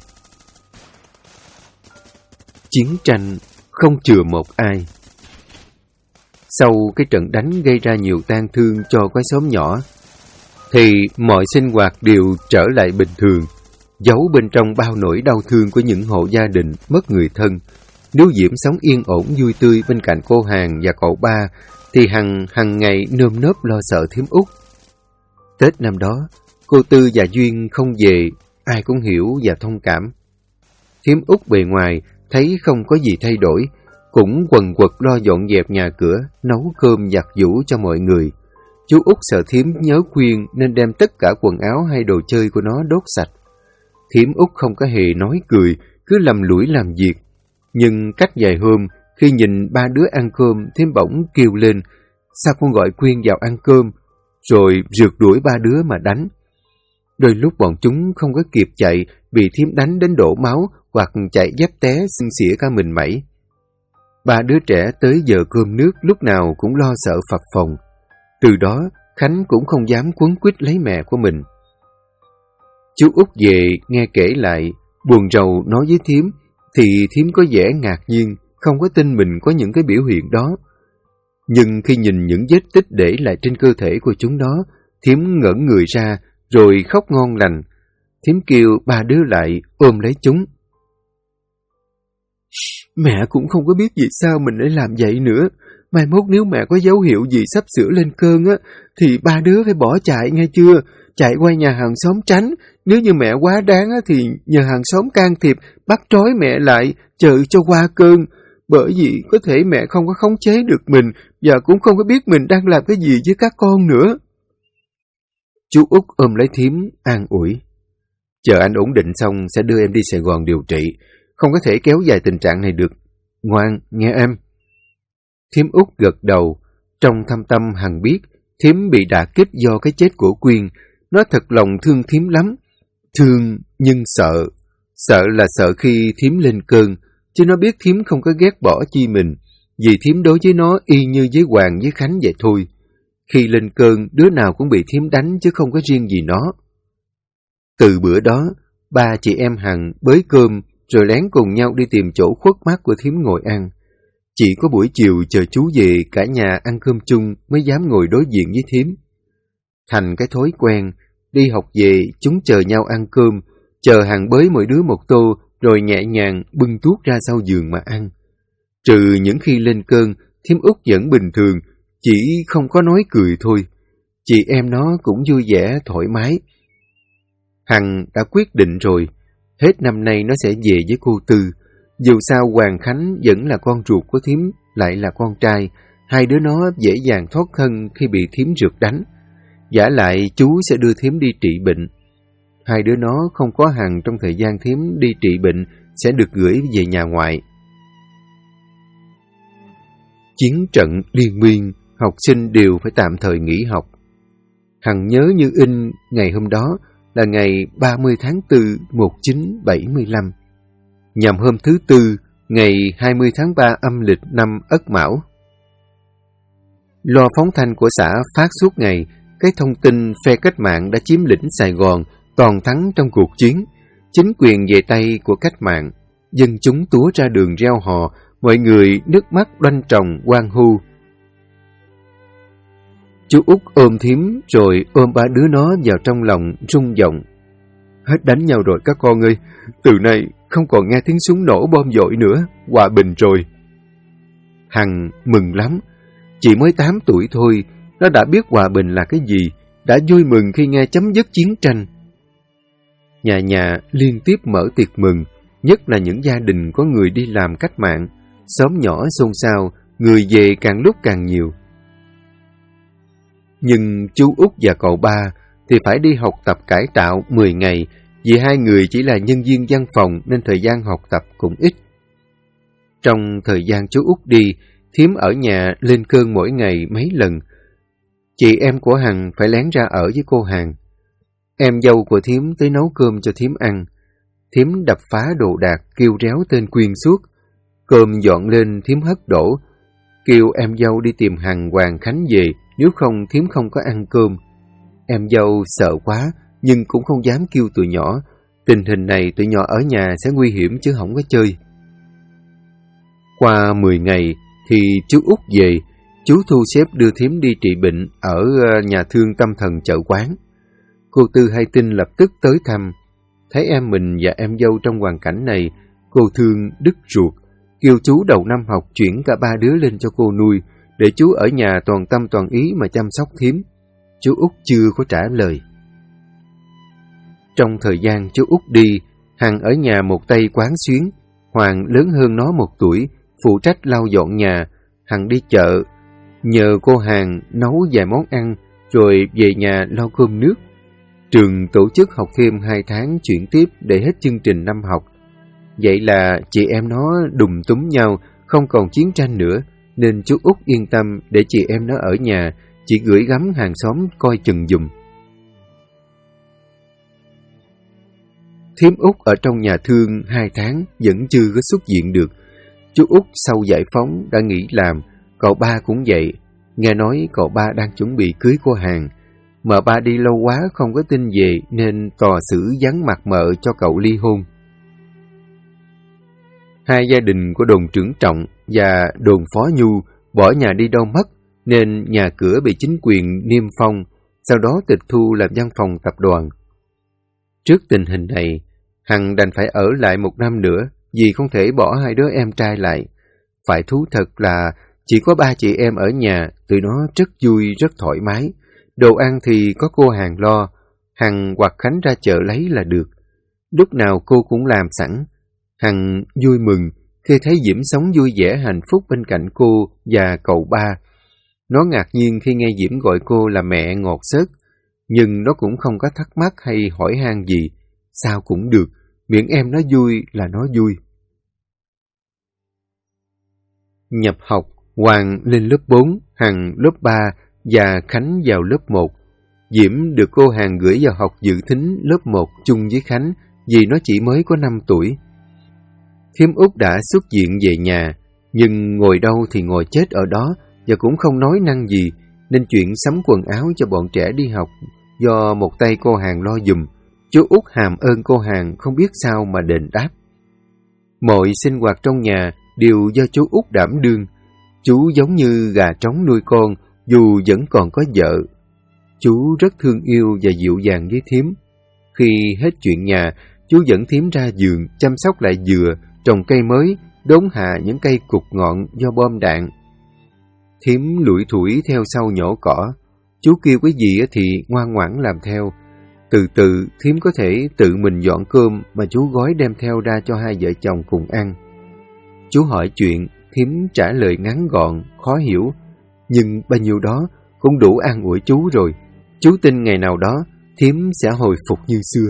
Chiến tranh không chừa một ai. Sau cái trận đánh gây ra nhiều tang thương cho cái xóm nhỏ, thì mọi sinh hoạt đều trở lại bình thường, giấu bên trong bao nỗi đau thương của những hộ gia đình mất người thân. Nếu Diễm sống yên ổn vui tươi bên cạnh cô Hàng và cậu Ba, thì hằng ngày nơm nớp lo sợ thím Út. Tết năm đó, cô Tư và Duyên không về, ai cũng hiểu và thông cảm. Thím Út bề ngoài thấy không có gì thay đổi, cũng quần quật lo dọn dẹp nhà cửa, nấu cơm giặt giũ cho mọi người. Chú Út sợ thím nhớ khuyên nên đem tất cả quần áo hay đồ chơi của nó đốt sạch. Thím Út không có hề nói cười, cứ lầm lũi làm việc. Nhưng cách vài hôm, khi nhìn ba đứa ăn cơm, thím bỗng kêu lên, sao con gọi Quyên vào ăn cơm, rồi rượt đuổi ba đứa mà đánh. Đôi lúc bọn chúng không có kịp chạy, bị thím đánh đến đổ máu, hoặc chạy dép té xưng xỉa cả mình mẩy. Ba đứa trẻ tới giờ cơm nước lúc nào cũng lo sợ phập phồng. Từ đó, Khánh cũng không dám quấn quýt lấy mẹ của mình. Chú Út về nghe kể lại, buồn rầu nói với thím, thì thím có vẻ ngạc nhiên, không có tin mình có những cái biểu hiện đó. Nhưng khi nhìn những vết tích để lại trên cơ thể của chúng đó, thím ngẩn người ra, rồi khóc ngon lành. Thím kêu ba đứa lại ôm lấy chúng. Mẹ cũng không có biết vì sao mình lại làm vậy nữa. Mai mốt nếu mẹ có dấu hiệu gì sắp sửa lên cơn á, thì ba đứa phải bỏ chạy nghe chưa? Chạy qua nhà hàng xóm tránh. Nếu như mẹ quá đáng á, thì nhờ hàng xóm can thiệp, bắt trói mẹ lại, chờ cho qua cơn. Bởi vì có thể mẹ không có khống chế được mình, và cũng không có biết mình đang làm cái gì với các con nữa. Chú Út ôm lấy thím, an ủi. Chờ anh ổn định xong sẽ đưa em đi Sài Gòn điều trị. Không có thể kéo dài tình trạng này được. Ngoan, nghe em. Thím Út gật đầu. Trong thâm tâm hằng biết, thím bị đả kích do cái chết của Quyên. Nó thật lòng thương thím lắm. Thương nhưng sợ. Sợ là sợ khi thím lên cơn, chứ nó biết thím không có ghét bỏ chi mình. Vì thím đối với nó y như với Hoàng với Khánh vậy thôi. Khi lên cơn, đứa nào cũng bị thím đánh chứ không có riêng gì nó. Từ bữa đó, ba chị em Hằng bới cơm rồi lén cùng nhau đi tìm chỗ khuất mắt của thím ngồi ăn. Chỉ có buổi chiều chờ chú về cả nhà ăn cơm chung mới dám ngồi đối diện với thím. Thành cái thói quen, đi học về chúng chờ nhau ăn cơm, chờ Hằng bới mỗi đứa một tô rồi nhẹ nhàng bưng tuốt ra sau giường mà ăn. Trừ những khi lên cơn, thím Út vẫn bình thường, chỉ không có nói cười thôi. Chị em nó cũng vui vẻ, thoải mái. Hằng đã quyết định rồi, hết năm nay nó sẽ về với cô Tư. Dù sao Hoàng Khánh vẫn là con ruột của thím, lại là con trai. Hai đứa nó dễ dàng thoát thân khi bị thím rượt đánh. Vả lại chú sẽ đưa thím đi trị bệnh. Hai đứa nó không có Hằng trong thời gian thím đi trị bệnh sẽ được gửi về nhà ngoại. Chiến trận liên miên, học sinh đều phải tạm thời nghỉ học. Hằng nhớ như in ngày hôm đó là ngày 30 tháng 4 1975, nhằm hôm thứ Tư, ngày 20 tháng 3 âm lịch năm Ất Mão. Loa phóng thanh của xã phát suốt ngày cái thông tin phe cách mạng đã chiếm lĩnh Sài Gòn, toàn thắng trong cuộc chiến. Chính quyền về tay của cách mạng, dân chúng túa ra đường reo hò, mọi người nước mắt đoanh tròng hoan hô. Chú Út ôm thím rồi ôm ba đứa nó vào trong lòng rung giọng. Hết đánh nhau rồi các con ơi, từ nay không còn nghe tiếng súng nổ bom dội nữa, hòa bình rồi. Hằng mừng lắm, chỉ mới 8 tuổi thôi, nó đã biết hòa bình là cái gì, đã vui mừng khi nghe chấm dứt chiến tranh. Nhà nhà liên tiếp mở tiệc mừng, nhất là những gia đình có người đi làm cách mạng. Xóm nhỏ xôn xao, người về càng lúc càng nhiều. Nhưng chú Út và cậu Ba thì phải đi học tập cải tạo 10 ngày, vì hai người chỉ là nhân viên văn phòng nên thời gian học tập cũng ít. Trong thời gian chú Út đi, Thím ở nhà lên cơn mỗi ngày mấy lần. Chị em của Hằng phải lén ra ở với cô Hằng. Em dâu của Thím tới nấu cơm cho Thím ăn. Thím đập phá đồ đạc, kêu réo tên Quyên suốt. Cơm dọn lên Thím hất đổ, kêu em dâu đi tìm Hằng Hoàng Khánh về, nếu không Thím không có ăn cơm. Em dâu sợ quá, nhưng cũng không dám kêu tụi nhỏ. Tình hình này tụi nhỏ ở nhà sẽ nguy hiểm chứ không có chơi. Qua 10 ngày thì chú Út về, chú thu xếp đưa Thím đi trị bệnh ở nhà thương tâm thần Chợ Quán. Cô Tư hay tin lập tức tới thăm. Thấy em mình và em dâu trong hoàn cảnh này, cô thương đứt ruột, kêu chú đầu năm học chuyển cả 3 đứa lên cho cô nuôi, để chú ở nhà toàn tâm toàn ý mà chăm sóc Thím. Chú Út chưa có trả lời. Trong thời gian chú Út đi, Hằng ở nhà một tay quán xuyến. Hoàng lớn hơn nó 1 tuổi, phụ trách lau dọn nhà. Hằng đi chợ, nhờ cô Hằng nấu vài món ăn, rồi về nhà lau cơm nước. Trường tổ chức học thêm 2 tháng chuyển tiếp để hết chương trình năm học. Vậy là chị em nó đùm túm nhau, không còn chiến tranh nữa, nên chú Út yên tâm để chị em nó ở nhà, chỉ gửi gắm hàng xóm coi chừng giùm. Thím Út ở trong nhà thương 2 tháng vẫn chưa có xuất viện được. Chú Út sau giải phóng đã nghỉ làm, cậu Ba cũng vậy. Nghe nói cậu Ba đang chuẩn bị cưới cô Hằng, mà ba đi lâu quá không có tin về nên tòa xử vắng mặt mợ cho cậu ly hôn. Hai gia đình của đồn trưởng Trọng và đồn Phó Nhu bỏ nhà đi đâu mất, nên nhà cửa bị chính quyền niêm phong, sau đó tịch thu làm văn phòng tập đoàn. Trước tình hình này, Hằng đành phải ở lại 1 năm nữa vì không thể bỏ 2 đứa em trai lại. Phải thú thật là chỉ có 3 chị em ở nhà, tụi nó rất vui, rất thoải mái. Đồ ăn thì có cô Hằng lo, Hằng hoặc Khánh ra chợ lấy là được. Lúc nào cô cũng làm sẵn. Hằng vui mừng khi thấy Diễm sống vui vẻ hạnh phúc bên cạnh cô và cậu Ba. Nó ngạc nhiên khi nghe Diễm gọi cô là mẹ ngọt xớt, nhưng nó cũng không có thắc mắc hay hỏi han gì. Sao cũng được, miệng em nó vui là nó vui. Nhập học, Hoàng lên lớp 4, Hằng lớp 3 và Khánh vào lớp 1. Diễm được cô Hằng gửi vào học dự thính lớp 1 chung với Khánh vì nó chỉ mới có 5 tuổi. Thím Út đã xuất viện về nhà, nhưng ngồi đâu thì ngồi chết ở đó và cũng không nói năng gì, nên chuyện sắm quần áo cho bọn trẻ đi học do một tay cô Hằng lo giùm. Chú Út hàm ơn cô Hằng không biết sao mà đền đáp. Mọi sinh hoạt trong nhà đều do chú Út đảm đương. Chú giống như gà trống nuôi con dù vẫn còn có vợ. Chú rất thương yêu và dịu dàng với Thím. Khi hết chuyện nhà, chú dẫn Thím ra vườn chăm sóc lại dừa, trồng cây mới, đốn hạ những cây cụt ngọn do bom đạn. Thím lủi thủi theo sau nhổ cỏ. Chú kêu cái gì thì ngoan ngoãn làm theo. Từ từ Thím có thể tự mình dọn cơm mà chú gói đem theo ra cho hai vợ chồng cùng ăn. Chú hỏi chuyện, Thím trả lời ngắn gọn, khó hiểu, nhưng bao nhiêu đó cũng đủ an ủi chú rồi. Chú tin ngày nào đó Thím sẽ hồi phục như xưa.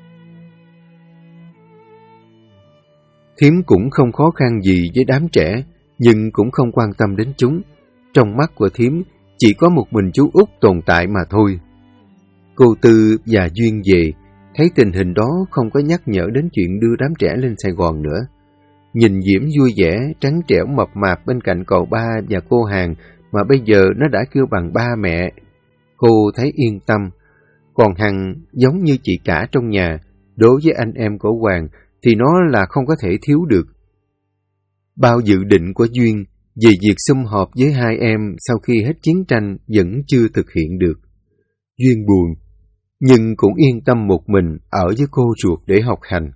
Thím cũng không khó khăn gì với đám trẻ, nhưng cũng không quan tâm đến chúng. Trong mắt của Thím chỉ có một mình chú Út tồn tại mà thôi. Cô Tư và Duyên về, thấy tình hình đó không có nhắc nhở đến chuyện đưa đám trẻ lên Sài Gòn nữa. Nhìn Diễm vui vẻ, trắng trẻo mập mạp bên cạnh cậu Ba và cô Hằng mà bây giờ nó đã kêu bằng ba mẹ, cô thấy yên tâm. Còn Hằng giống như chị cả trong nhà, đối với anh em của Hoàng thì nó là không có thể thiếu được. Bao dự định của Duyên về việc sum họp với hai em sau khi hết chiến tranh vẫn chưa thực hiện được. Duyên buồn, nhưng cũng yên tâm một mình ở với cô ruột để học hành.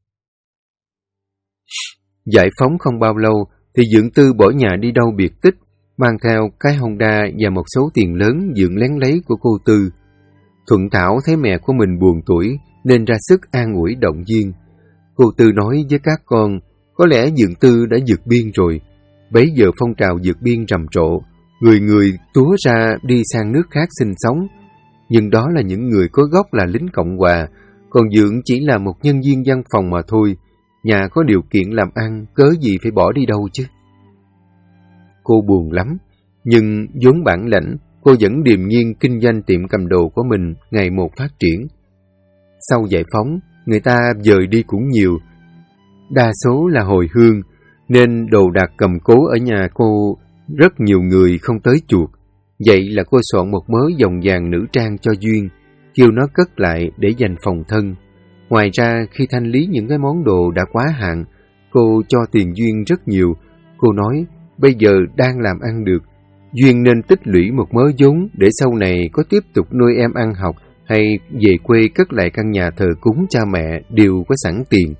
Giải phóng không bao lâu thì Dượng Tư bỏ nhà đi đâu biệt tích, mang theo cái Honda và một số tiền lớn Dượng lén lấy của cô Tư. Thuận Thảo thấy mẹ của mình buồn tủi nên ra sức an ủi động viên. Cô Tư nói với các con, có lẽ Dượng Tư đã vượt biên rồi. Bấy giờ phong trào vượt biên rầm rộ, người người túa ra đi sang nước khác sinh sống. Nhưng đó là những người có gốc là lính Cộng Hòa, còn Dượng chỉ là một nhân viên văn phòng mà thôi. Nhà có điều kiện làm ăn, cớ gì phải bỏ đi đâu chứ. Cô buồn lắm, nhưng vốn bản lãnh, cô vẫn điềm nhiên kinh doanh tiệm cầm đồ của mình ngày một phát triển. Sau giải phóng, người ta dời đi cũng nhiều. Đa số là hồi hương, nên đồ đạc cầm cố ở nhà cô rất nhiều người không tới chuột. Vậy là cô soạn một mớ vòng vàng nữ trang cho Duyên, kêu nó cất lại để dành phòng thân. Ngoài ra, khi thanh lý những cái món đồ đã quá hạn, cô cho tiền Duyên rất nhiều. Cô nói, bây giờ đang làm ăn được, Duyên nên tích lũy một mớ vốn để sau này có tiếp tục nuôi em ăn học hay về quê cất lại căn nhà thờ cúng cha mẹ đều có sẵn tiền.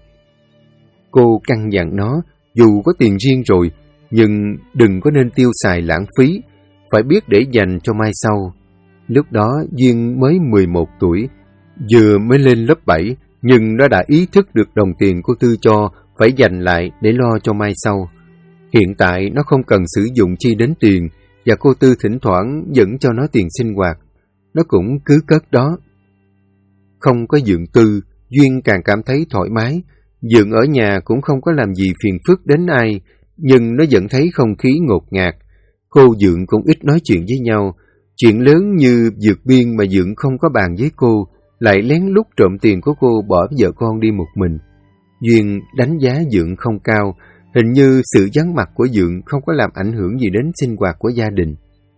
Cô căn dặn nó, dù có tiền riêng rồi, nhưng đừng có nên tiêu xài lãng phí, phải biết để dành cho mai sau. Lúc đó Duyên mới 11 tuổi, vừa mới lên lớp 7, nhưng nó đã ý thức được đồng tiền cô Tư cho phải dành lại để lo cho mai sau. Hiện tại nó không cần sử dụng chi đến tiền, và cô Tư thỉnh thoảng dẫn cho nó tiền sinh hoạt. Nó cũng cứ cất đó. Không có Dượng Tư, Duyên càng cảm thấy thoải mái. Dượng ở nhà cũng không có làm gì phiền phức đến ai, nhưng nó vẫn thấy không khí ngột ngạt. Cô Dượng cũng ít nói chuyện với nhau. Chuyện lớn như vượt biên mà Dượng không có bàn với cô, lại lén lút trộm tiền của cô bỏ vợ con đi một mình. Duyên đánh giá Dượng không cao, hình như sự vắng mặt của Dượng không có làm ảnh hưởng gì đến sinh hoạt của gia đình.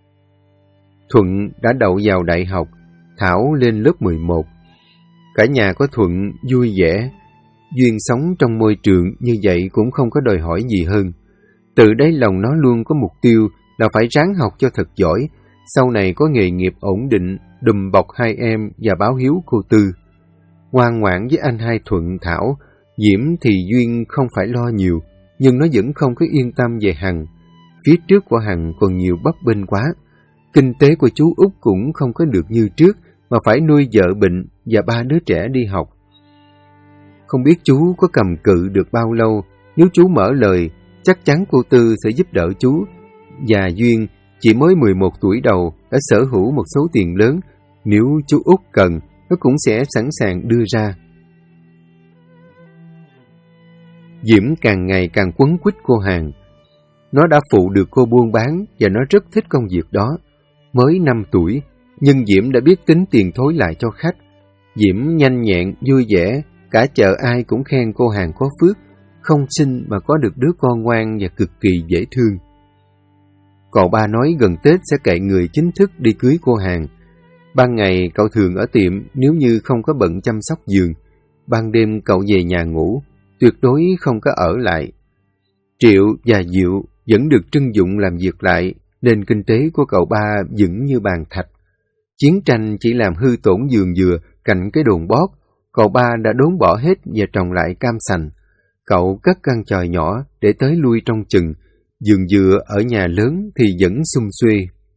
Thuận đã đậu vào đại học, Thảo lên lớp 11. Cả nhà có Thuận vui vẻ. Duyên sống trong môi trường như vậy cũng không có đòi hỏi gì hơn. Từ đáy lòng nó luôn có mục tiêu là phải ráng học cho thật giỏi, sau này có nghề nghiệp ổn định, đùm bọc hai em và báo hiếu cô Tư. Ngoan ngoãn với anh hai Thuận, Thảo, Diễm thì Duyên không phải lo nhiều, nhưng nó vẫn không có yên tâm về Hằng. Phía trước của Hằng còn nhiều bấp bênh quá. Kinh tế của chú Út cũng không có được như trước, mà phải nuôi vợ bệnh và 3 đứa trẻ đi học. Không biết chú có cầm cự được bao lâu, nếu chú mở lời, chắc chắn cô Tư sẽ giúp đỡ chú. Và Duyên chỉ mới 11 tuổi đầu đã sở hữu một số tiền lớn, nếu chú Út cần, nó cũng sẽ sẵn sàng đưa ra. Diễm càng ngày càng quấn quýt cô Hằng. Nó đã phụ được cô buôn bán và nó rất thích công việc đó. Mới 5 tuổi, nhưng Diễm đã biết tính tiền thối lại cho khách. Diễm nhanh nhẹn, vui vẻ, cả chợ ai cũng khen cô Hằng có phước, không sinh mà có được đứa con ngoan và cực kỳ dễ thương. Cậu ba nói gần Tết sẽ cậy người chính thức đi cưới cô Hằng. Ban ngày cậu thường ở tiệm nếu như không có bận chăm sóc giường. Ban đêm cậu về nhà ngủ, tuyệt đối không có ở lại. Triệu và Diệu vẫn được trưng dụng làm việc lại, nên kinh tế của cậu ba vững như bàn thạch. Chiến tranh chỉ làm hư tổn vườn dừa cạnh cái đồn bót, cậu ba đã đốn bỏ hết và trồng lại cam sành. Cậu cất căn chòi nhỏ để tới lui trong chừng, vườn dừa ở nhà lớn thì vẫn sum xuê.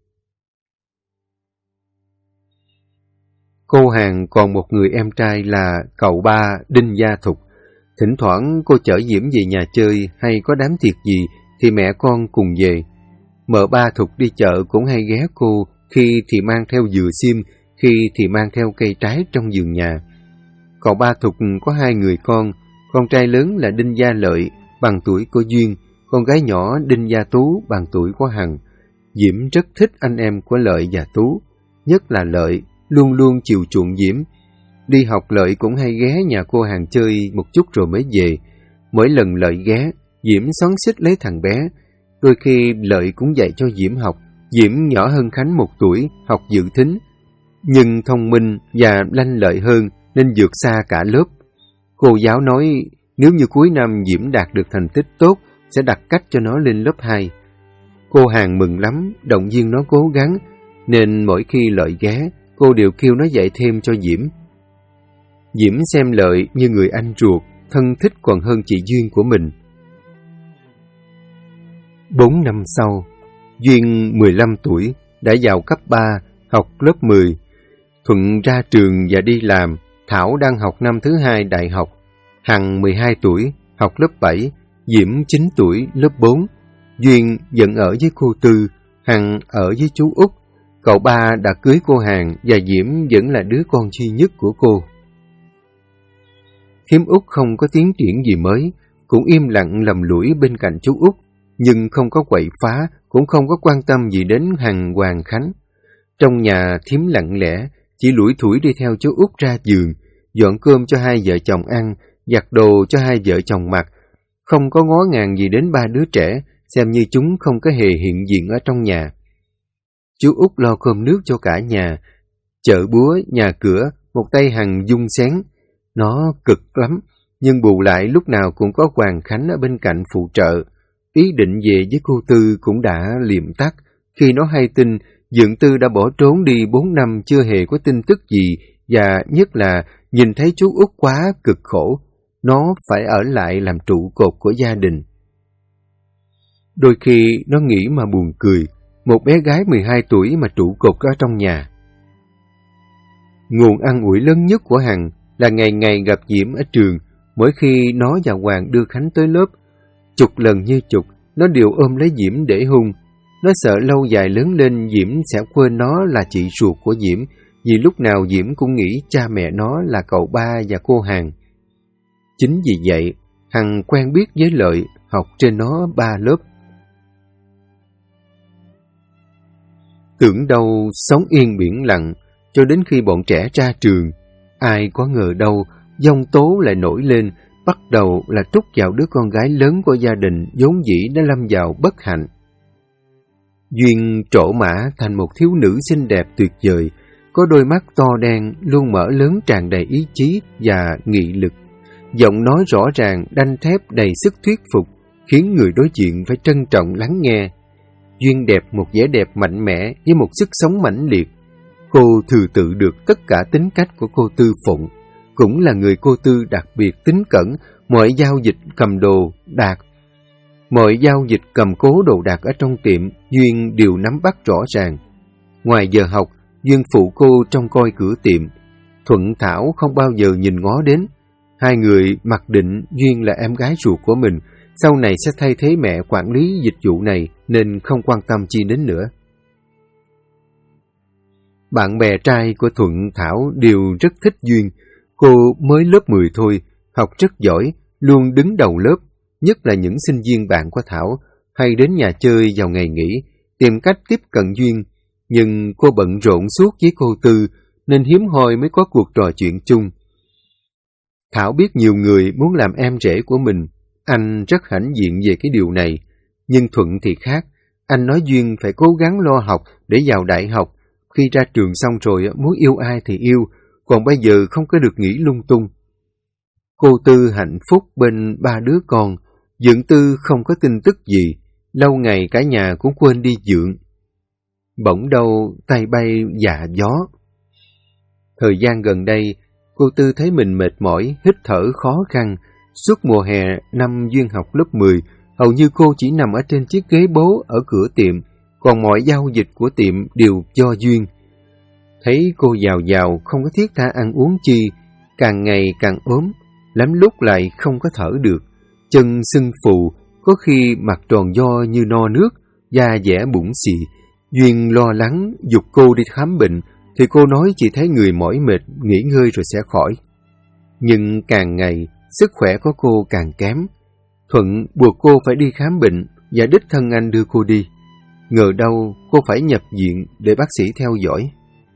Cô Hằng còn một người em trai là cậu ba Đinh Gia Thục. Thỉnh thoảng cô chở Diễm về nhà chơi hay có đám tiệc gì thì mẹ con cùng về. Mợ ba Thục đi chợ cũng hay ghé cô, khi thì mang theo dừa xiêm, khi thì mang theo cây trái trong vườn nhà. Cậu ba Thục có 2 người con trai lớn là Đinh Gia Lợi, bằng tuổi của Duyên, con gái nhỏ Đinh Gia Tú, bằng tuổi của Hằng. Diễm rất thích anh em của Lợi và Tú, nhất là Lợi, luôn luôn chiều chuộng Diễm. Đi học Lợi cũng hay ghé nhà cô Hằng chơi một chút rồi mới về. Mỗi lần Lợi ghé, Diễm xoắn xít lấy thằng bé. Đôi khi Lợi cũng dạy cho Diễm học. Diễm nhỏ hơn Khánh 1 tuổi, học dự thính, nhưng thông minh và lanh lợi hơn nên vượt xa cả lớp. Cô giáo nói nếu như cuối năm Diễm đạt được thành tích tốt, sẽ đặt cách cho nó lên lớp 2. Cô Hằng mừng lắm, động viên nó cố gắng, nên mỗi khi Lợi ghé, cô đều kêu nó dạy thêm cho Diễm. Diễm xem Lợi như người anh ruột, thân thích còn hơn chị Duyên của mình. 4 năm sau, Duyên 15 tuổi, đã vào cấp 3, học lớp 10. Thuận ra trường và đi làm. Thảo đang học năm thứ 2 đại học. Hằng 12 tuổi, học lớp 7. Diễm 9 tuổi, lớp 4. Duyên vẫn ở với cô Tư. Hằng ở với chú Út. Cậu ba đã cưới cô Hàn và Diễm vẫn là đứa con duy nhất của cô. Thím Út không có tiến triển gì mới, cũng im lặng lầm lũi bên cạnh chú Út, nhưng không có quậy phá, cũng không có quan tâm gì đến Hằng Hoàng Khánh. Trong nhà thím lặng lẽ, chỉ lủi thủi đi theo chú Út ra giường, dọn cơm cho hai vợ chồng ăn, giặt đồ cho hai vợ chồng mặc, không có ngó ngàng gì đến ba đứa trẻ, xem như chúng không có hề hiện diện ở trong nhà. Chú Út lo cơm nước cho cả nhà, chợ búa, nhà cửa, một tay Hằng dung xén. Nó cực lắm, nhưng bù lại lúc nào cũng có Hoàng Khánh ở bên cạnh phụ trợ. Ý định về với cô Tư cũng đã liệm tắt, khi nó hay tin Dượng Tư đã bỏ trốn đi 4 năm chưa hề có tin tức gì, và nhất là nhìn thấy chú Út quá cực khổ, nó phải ở lại làm trụ cột của gia đình. Đôi khi nó nghĩ mà buồn cười, một bé gái 12 tuổi mà trụ cột ở trong nhà. Nguồn ăn ủi lớn nhất của Hằng là ngày ngày gặp Diễm ở trường. Mỗi khi nó và Hoàng đưa Khánh tới lớp, chục lần như chục, nó đều ôm lấy Diễm để hung. Nó sợ lâu dài lớn lên Diễm sẽ quên nó là chị ruột của Diễm, vì lúc nào Diễm cũng nghĩ cha mẹ nó là cậu ba và cô Hàn. Chính vì vậy, Hằng quen biết với Lợi, học trên nó 3 lớp. Tưởng đâu sống yên biển lặng, cho đến khi bọn trẻ ra trường, ai có ngờ đâu giông tố lại nổi lên, bắt đầu là trút vào đứa con gái lớn của gia đình vốn dĩ đã lâm vào bất hạnh. Duyên trổ mã thành một thiếu nữ xinh đẹp tuyệt vời, có đôi mắt to đen, luôn mở lớn tràn đầy ý chí và nghị lực. Giọng nói rõ ràng, đanh thép đầy sức thuyết phục, khiến người đối diện phải trân trọng lắng nghe. Duyên đẹp một vẻ đẹp mạnh mẽ với một sức sống mãnh liệt. Cô thừa tự được tất cả tính cách của cô Tư Phụng, cũng là người cô Tư đặc biệt tín cẩn, mọi giao dịch cầm đồ đạc. Mọi giao dịch cầm cố đồ đạc ở trong tiệm, Duyên đều nắm bắt rõ ràng. Ngoài giờ học, Duyên phụ cô trông coi cửa tiệm. Thuận Thảo không bao giờ nhìn ngó đến. Hai người mặc định Duyên là em gái ruột của mình, sau này sẽ thay thế mẹ quản lý dịch vụ này nên không quan tâm chi đến nữa. Bạn bè trai của Thuận Thảo đều rất thích Duyên. Cô mới lớp 10 thôi, học rất giỏi, luôn đứng đầu lớp, nhất là những sinh viên bạn của Thảo, hay đến nhà chơi vào ngày nghỉ, tìm cách tiếp cận Duyên. Nhưng cô bận rộn suốt với cô Tư, nên hiếm hoi mới có cuộc trò chuyện chung. Thảo biết nhiều người muốn làm em rể của mình, anh rất hãnh diện về cái điều này. Nhưng Thuận thì khác, anh nói Duyên phải cố gắng lo học để vào đại học, khi ra trường xong rồi muốn yêu ai thì yêu, còn bây giờ không có được nghĩ lung tung. Cô Tư hạnh phúc bên 3 đứa con, Dượng Tư không có tin tức gì, lâu ngày cả nhà cũng quên đi Dượng. Bỗng đâu tay bay dạ gió. Thời gian gần đây, cô Tư thấy mình mệt mỏi, hít thở khó khăn. Suốt mùa hè năm Duyên học lớp 10, hầu như cô chỉ nằm ở trên chiếc ghế bố ở cửa tiệm, còn mọi giao dịch của tiệm đều do Duyên. Thấy cô giàu không có thiết tha ăn uống chi, càng ngày càng ốm, lắm lúc lại không có thở được, chân sưng phù, có khi mặt tròn do như no nước, da dẻ bụng xì. Duyên lo lắng giục cô đi khám bệnh, thì cô nói chỉ thấy người mỏi mệt, nghỉ ngơi rồi sẽ khỏi. Nhưng càng ngày, sức khỏe của cô càng kém. Thuận buộc cô phải đi khám bệnh và đích thân anh đưa cô đi. Ngờ đâu cô phải nhập viện để bác sĩ theo dõi.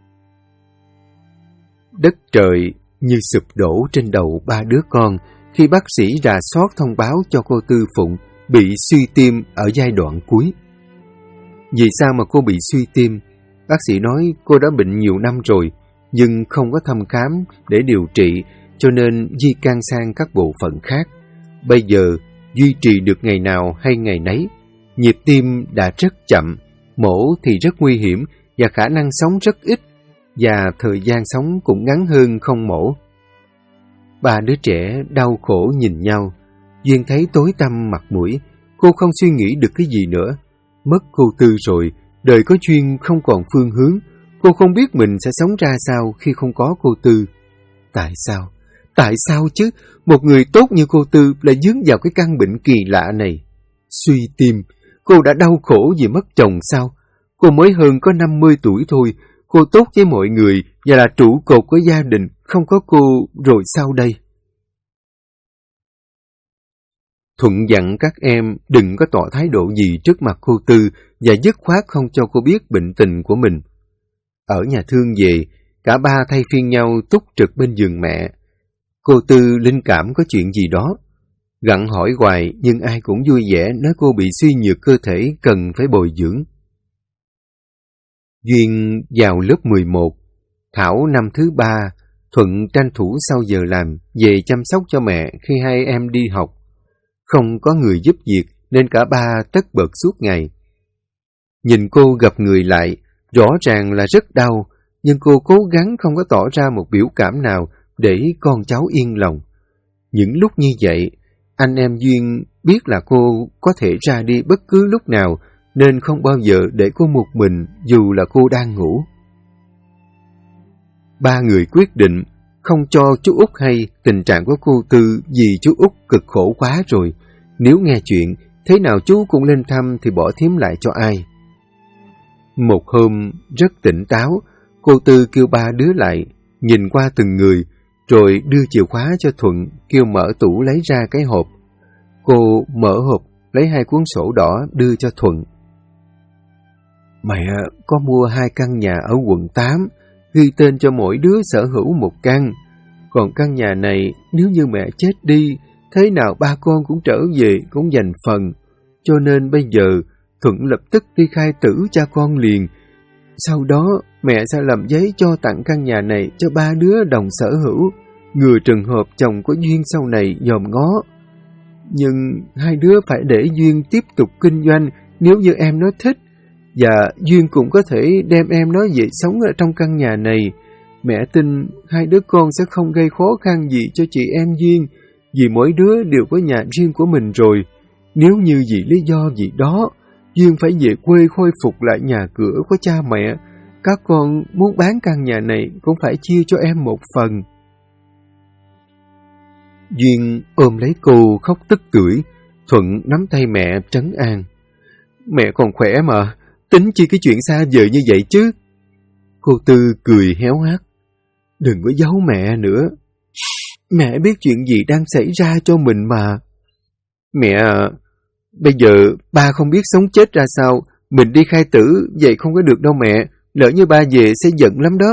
Đất trời như sụp đổ trên đầu 3 đứa con khi bác sĩ rà soát thông báo cho cô Tư Phụng bị suy tim ở giai đoạn cuối. Vì sao mà cô bị suy tim? Bác sĩ nói cô đã bệnh nhiều năm rồi, nhưng không có thăm khám để điều trị, cho nên di can sang các bộ phận khác. Bây giờ, duy trì được ngày nào hay ngày nấy. Nhịp tim đã rất chậm, mổ thì rất nguy hiểm và khả năng sống rất ít, và thời gian sống cũng ngắn hơn không mổ. 3 đứa trẻ đau khổ nhìn nhau. Duyên thấy tối tăm mặt mũi, cô không suy nghĩ được cái gì nữa. Mất cô Tư rồi, đời có Duyên không còn phương hướng, Cô không biết mình sẽ sống ra sao khi không có cô Tư. Tại sao? Tại sao chứ? Một người tốt như cô Tư lại dướng vào cái căn bệnh kỳ lạ này. Suy tim. Cô đã đau khổ vì mất chồng sao? Cô mới hơn có 50 tuổi thôi. Cô tốt với mọi người và là trụ cột của gia đình. Không có cô rồi sao đây? Thuận dặn các em đừng có tỏ thái độ gì trước mặt cô Tư và dứt khoát không cho cô biết bệnh tình của mình. Ở nhà thương về, cả ba thay phiên nhau túc trực bên giường mẹ. Cô Tư linh cảm có chuyện gì đó. Gặng hỏi hoài nhưng ai cũng vui vẻ nói cô bị suy nhược cơ thể cần phải bồi dưỡng. Duyên vào lớp 11, Thảo năm thứ 3, Thuận tranh thủ sau giờ làm về chăm sóc cho mẹ khi hai em đi học. Không có người giúp việc nên cả ba tất bật suốt ngày. Nhìn cô gặp người lại, rõ ràng là rất đau, nhưng cô cố gắng không có tỏ ra một biểu cảm nào để con cháu yên lòng. Những lúc như vậy, anh em Duyên biết là cô có thể ra đi bất cứ lúc nào, nên không bao giờ để cô một mình dù là cô đang ngủ. Ba người quyết định không cho chú Út hay tình trạng của cô Tư vì chú Út cực khổ quá rồi. Nếu nghe chuyện, thế nào chú cũng lên thăm thì bỏ thím lại cho ai. Một hôm rất tỉnh táo, cô Tư kêu ba đứa lại, nhìn qua từng người, rồi đưa chìa khóa cho Thuận, kêu mở tủ lấy ra cái hộp. Cô mở hộp, lấy 2 cuốn sổ đỏ đưa cho Thuận. Mẹ có mua 2 căn nhà ở quận 8, ghi tên cho mỗi đứa sở hữu 1 căn. Còn căn nhà này, nếu như mẹ chết đi, thế nào ba con cũng trở về, cũng giành phần. Cho nên bây giờ, Thuận lập tức đi khai tử cha con liền. Sau đó, mẹ sẽ làm giấy cho tặng căn nhà này cho 3 đứa đồng sở hữu, ngừa trường hợp chồng có Duyên sau này dòm ngó. Nhưng 2 đứa phải để Duyên tiếp tục kinh doanh nếu như em nó thích, và Duyên cũng có thể đem em nó về sống ở trong căn nhà này. Mẹ tin 2 đứa con sẽ không gây khó khăn gì cho chị em Duyên, vì mỗi đứa đều có nhà riêng của mình rồi. Nếu như vì lý do gì đó, Duyên phải về quê khôi phục lại nhà cửa của cha mẹ, các con muốn bán căn nhà này cũng phải chia cho em một phần. Duyên ôm lấy cô khóc tức tưởi, Thuận nắm tay mẹ trấn an. Mẹ còn khỏe mà, tính chi cái chuyện xa vời như vậy chứ. Cô Tư cười héo hắt. Đừng có giấu mẹ nữa. Mẹ biết chuyện gì đang xảy ra cho mình mà. Mẹ à, bây giờ ba không biết sống chết ra sao, mình đi khai tử vậy không có được đâu mẹ, lỡ như ba về sẽ giận lắm đó.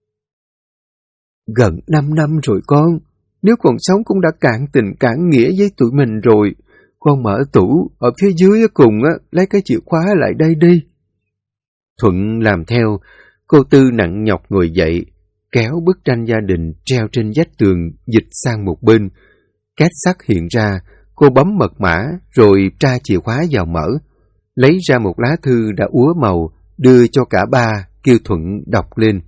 Gần 5 năm rồi con, nếu còn sống cũng đã cạn tình cạn nghĩa với tụi mình rồi. Con mở tủ, ở phía dưới cùng lấy cái chìa khóa lại đây đi. Thuận làm theo, cô Tư nặng nhọc ngồi dậy, kéo bức tranh gia đình treo trên vách tường dịch sang một bên. Két sắt hiện ra, cô bấm mật mã rồi tra chìa khóa vào mở, lấy ra một lá thư đã úa màu, đưa cho cả ba, kêu Thuận đọc lên.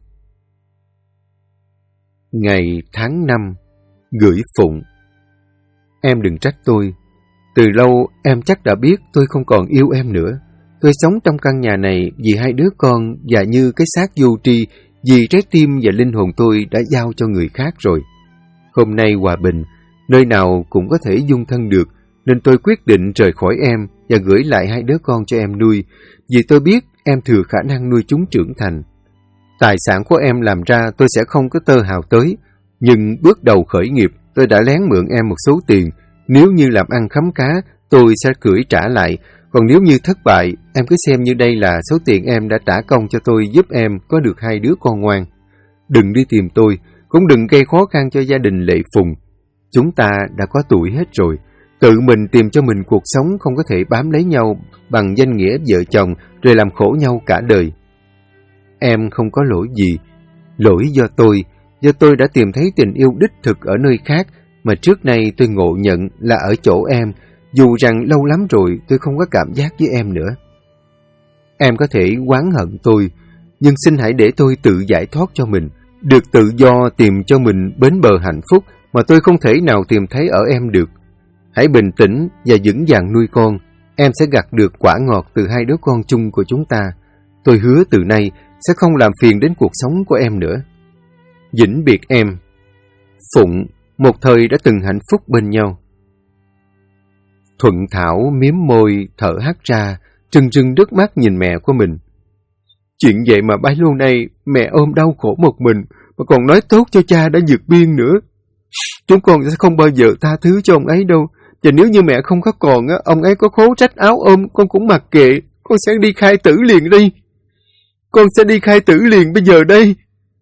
Ngày tháng 5, gửi Phụng. Em đừng trách tôi. Từ lâu em chắc đã biết tôi không còn yêu em nữa. Tôi sống trong căn nhà này vì 2 đứa con và như cái xác vô tri, vì trái tim và linh hồn tôi đã giao cho người khác rồi. Hôm nay hòa bình, nơi nào cũng có thể dung thân được, nên tôi quyết định rời khỏi em và gửi lại 2 đứa con cho em nuôi, vì tôi biết em thừa khả năng nuôi chúng trưởng thành. Tài sản của em làm ra tôi sẽ không có tơ hào tới, nhưng bước đầu khởi nghiệp tôi đã lén mượn em một số tiền. Nếu như làm ăn khấm khá, tôi sẽ gửi trả lại. Còn nếu như thất bại, em cứ xem như đây là số tiền em đã trả công cho tôi giúp em có được 2 đứa con ngoan. Đừng đi tìm tôi, cũng đừng gây khó khăn cho gia đình Lệ Phùng. Chúng ta đã có tuổi hết rồi. Tự mình tìm cho mình cuộc sống, không có thể bám lấy nhau bằng danh nghĩa vợ chồng rồi làm khổ nhau cả đời. Em không có lỗi gì. Lỗi do tôi đã tìm thấy tình yêu đích thực ở nơi khác mà trước nay tôi ngộ nhận là ở chỗ em, dù rằng lâu lắm rồi tôi không có cảm giác với em nữa. Em có thể oán hận tôi, nhưng xin hãy để tôi tự giải thoát cho mình, được tự do tìm cho mình bến bờ hạnh phúc mà tôi không thể nào tìm thấy ở em được. Hãy bình tĩnh và vững vàng nuôi con, em sẽ gặt được quả ngọt từ 2 đứa con chung của chúng ta. Tôi hứa từ nay sẽ không làm phiền đến cuộc sống của em nữa. Vĩnh biệt em. Phụng. Một thời đã từng hạnh phúc bên nhau. Thuận Thảo miếm môi, thở hắt ra, trừng trừng nước mắt nhìn mẹ của mình. Chuyện vậy mà bấy lâu nay mẹ ôm đau khổ một mình, mà còn nói tốt cho cha đã vượt biên nữa. Chúng con sẽ không bao giờ tha thứ cho ông ấy đâu. Và nếu như mẹ không có còn, ông ấy có khố trách áo ôm, con cũng mặc kệ. Con sẽ đi khai tử liền đi. Con sẽ đi khai tử liền bây giờ đây.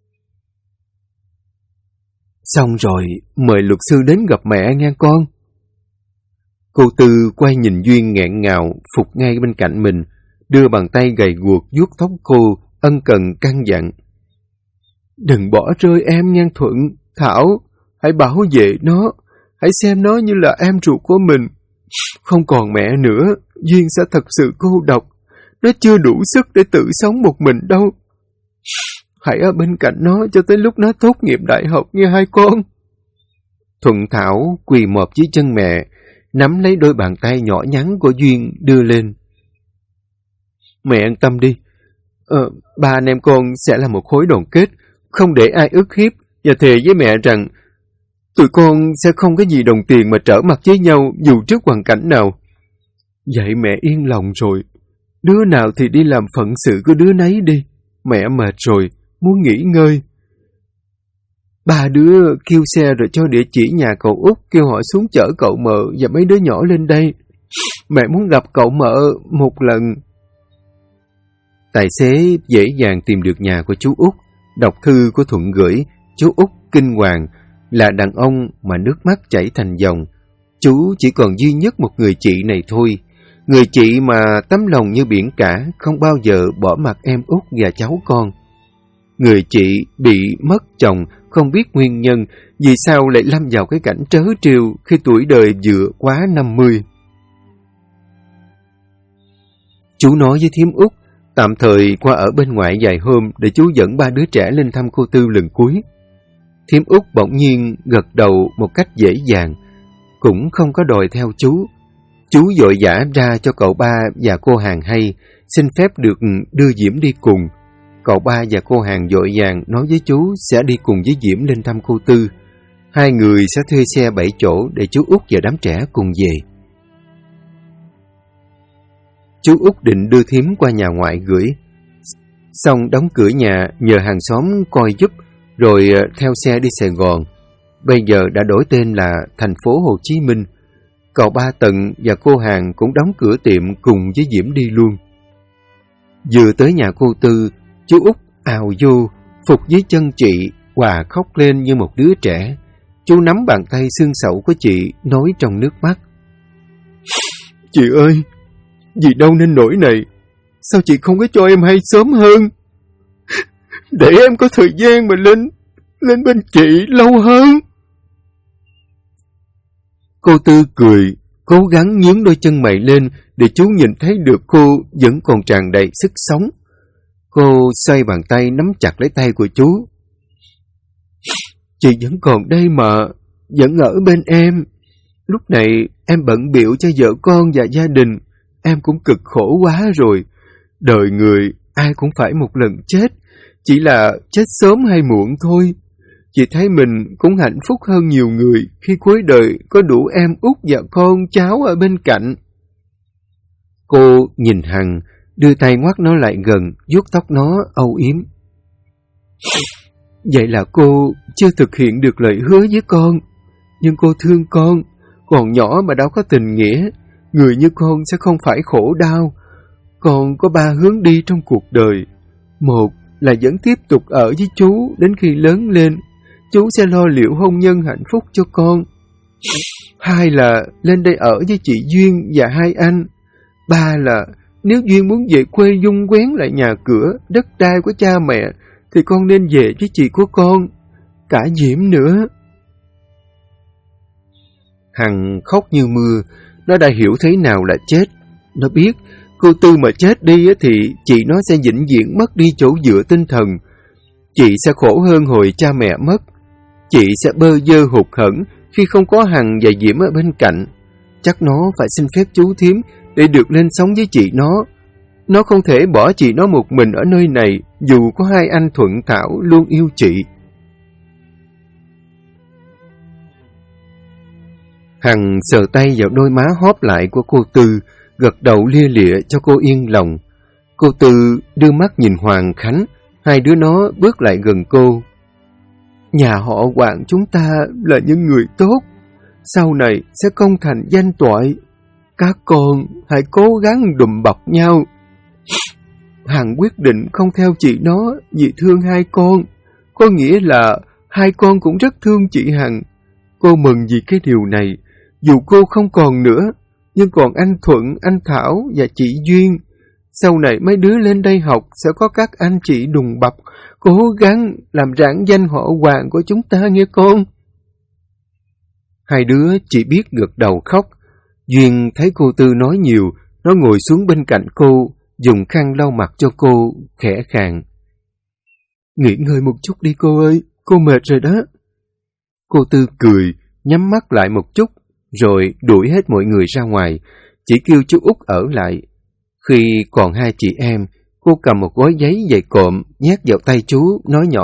Xong rồi, mời luật sư đến gặp mẹ nghe con. Cô Tư quay nhìn Duyên nghẹn ngào, phục ngay bên cạnh mình, đưa bàn tay gầy guộc vuốt tóc cô, ân cần căn dặn. Đừng bỏ rơi em ngang Thuận, Thảo, hãy bảo vệ nó, hãy xem nó như là em ruột của mình. Không còn mẹ nữa, Duyên sẽ thật sự cô độc, nó chưa đủ sức để tự sống một mình đâu. Hãy ở bên cạnh nó cho tới lúc nó tốt nghiệp đại học nghe hai con. Thuận Thảo quỳ mọp dưới chân mẹ, nắm lấy đôi bàn tay nhỏ nhắn của Duyên đưa lên. Mẹ an tâm đi, ba anh em con sẽ là một khối đoàn kết, không để ai ức hiếp, và thề với mẹ rằng tụi con sẽ không có gì đồng tiền mà trở mặt với nhau dù trước hoàn cảnh nào. Vậy mẹ yên lòng rồi, đứa nào thì đi làm phận sự của đứa nấy đi, mẹ mệt rồi, muốn nghỉ ngơi. Ba đứa kêu xe rồi cho địa chỉ nhà cậu Út, kêu họ xuống chở cậu Mợ và mấy đứa nhỏ lên đây. Mẹ muốn gặp cậu Mợ một lần. Tài xế dễ dàng tìm được nhà của chú Út, đọc thư của Thuận gửi. Chú Út kinh hoàng, là đàn ông mà nước mắt chảy thành dòng. Chú chỉ còn duy nhất một người chị này thôi. Người chị mà tấm lòng như biển cả, không bao giờ bỏ mặc em Út và cháu con. Người chị bị mất chồng, không biết nguyên nhân, vì sao lại lâm vào cái cảnh trớ trêu khi tuổi đời vừa quá 50. Chú nói với thím Út, tạm thời qua ở bên ngoại vài hôm để chú dẫn ba đứa trẻ lên thăm cô Tư lần cuối. Thím Út bỗng nhiên gật đầu một cách dễ dàng, cũng không có đòi theo chú. Chú vội vã ra cho cậu ba và cô hàng hay, xin phép được đưa Diễm đi cùng. Cậu ba và cô hàng vội vàng nói với chú sẽ đi cùng với Diễm lên thăm cô Tư. Hai người sẽ thuê xe 7 chỗ để chú Út và đám trẻ cùng về. Chú Út định đưa thím qua nhà ngoại gửi, xong đóng cửa nhà nhờ hàng xóm coi giúp, rồi theo xe đi Sài Gòn. Bây giờ đã đổi tên là thành phố Hồ Chí Minh. Cậu ba Tận và cô hàng cũng đóng cửa tiệm cùng với Diễm đi luôn. Vừa tới nhà cô Tư, chú Út ào vô, phục dưới chân chị, hòa khóc lên như một đứa trẻ. Chú nắm bàn tay xương sẩu của chị, nói trong nước mắt. Chị ơi, vì đâu nên nỗi này? Sao chị không có cho em hay sớm hơn? Để em có thời gian mà lên bên chị lâu hơn. Cô Tư cười, cố gắng nhướng đôi chân mày lên để chú nhìn thấy được cô vẫn còn tràn đầy sức sống. Cô xoay bàn tay nắm chặt lấy tay của chú. Chị vẫn còn đây mà, vẫn ở bên em. Lúc này em bận bịu cho vợ con và gia đình, em cũng cực khổ quá rồi. Đời người ai cũng phải một lần chết, chỉ là chết sớm hay muộn thôi. Chị thấy mình cũng hạnh phúc hơn nhiều người khi cuối đời có đủ em út và con cháu ở bên cạnh. Cô nhìn Hằng, đưa tay ngoắt nó lại gần, vuốt tóc nó âu yếm. Vậy là cô chưa thực hiện được lời hứa với con, nhưng cô thương con, còn nhỏ mà đã có tình nghĩa, người như con sẽ không phải khổ đau. Con có 3 hướng đi trong cuộc đời. Một là vẫn tiếp tục ở với chú đến khi lớn lên, chú sẽ lo liệu hôn nhân hạnh phúc cho con. 2 là lên đây ở với chị Duyên và hai anh. 3 là nếu Duyên muốn về quê dung quén lại nhà cửa, đất đai của cha mẹ, thì con nên về với chị của con, cả Diễm nữa. Hằng khóc như mưa, nó đã hiểu thế nào là chết. Nó biết cô Tư mà chết đi thì chị nó sẽ vĩnh viễn mất đi chỗ dựa tinh thần. Chị sẽ khổ hơn hồi cha mẹ mất. Chị sẽ bơ vơ hụt hẫng khi không có Hằng và Diễm ở bên cạnh. Chắc nó phải xin phép chú thím để được lên sống với chị nó. Nó không thể bỏ chị nó một mình ở nơi này, dù có hai anh Thuận Thảo luôn yêu chị. Hằng sờ tay vào đôi má hóp lại của cô Tư, gật đầu lia lịa cho cô yên lòng. Cô Tư đưa mắt nhìn Hoàng Khánh, hai đứa nó bước lại gần cô. Nhà họ Hoàng chúng ta là những người tốt, sau này sẽ công thành danh toại. Các con hãy cố gắng đùm bọc nhau. Hằng quyết định không theo chị nó vì thương hai con. Có nghĩa là hai con cũng rất thương chị Hằng. Cô mừng vì cái điều này. Dù cô không còn nữa, nhưng còn anh Thuận, anh Thảo và chị Duyên. Sau này mấy đứa lên đây học sẽ có các anh chị đùm bọc, cố gắng làm rạng danh họ Hoàng của chúng ta nghe con. Hai đứa chỉ biết gật đầu khóc. Duyên thấy cô Tư nói nhiều, nó ngồi xuống bên cạnh cô, dùng khăn lau mặt cho cô, khẽ khàng. Nghỉ ngơi một chút đi cô ơi, cô mệt rồi đó. Cô Tư cười, nhắm mắt lại một chút, rồi đuổi hết mọi người ra ngoài, chỉ kêu chú Út ở lại. Khi còn hai chị em, cô cầm một gói giấy dày cộm, nhét vào tay chú, nói nhỏ.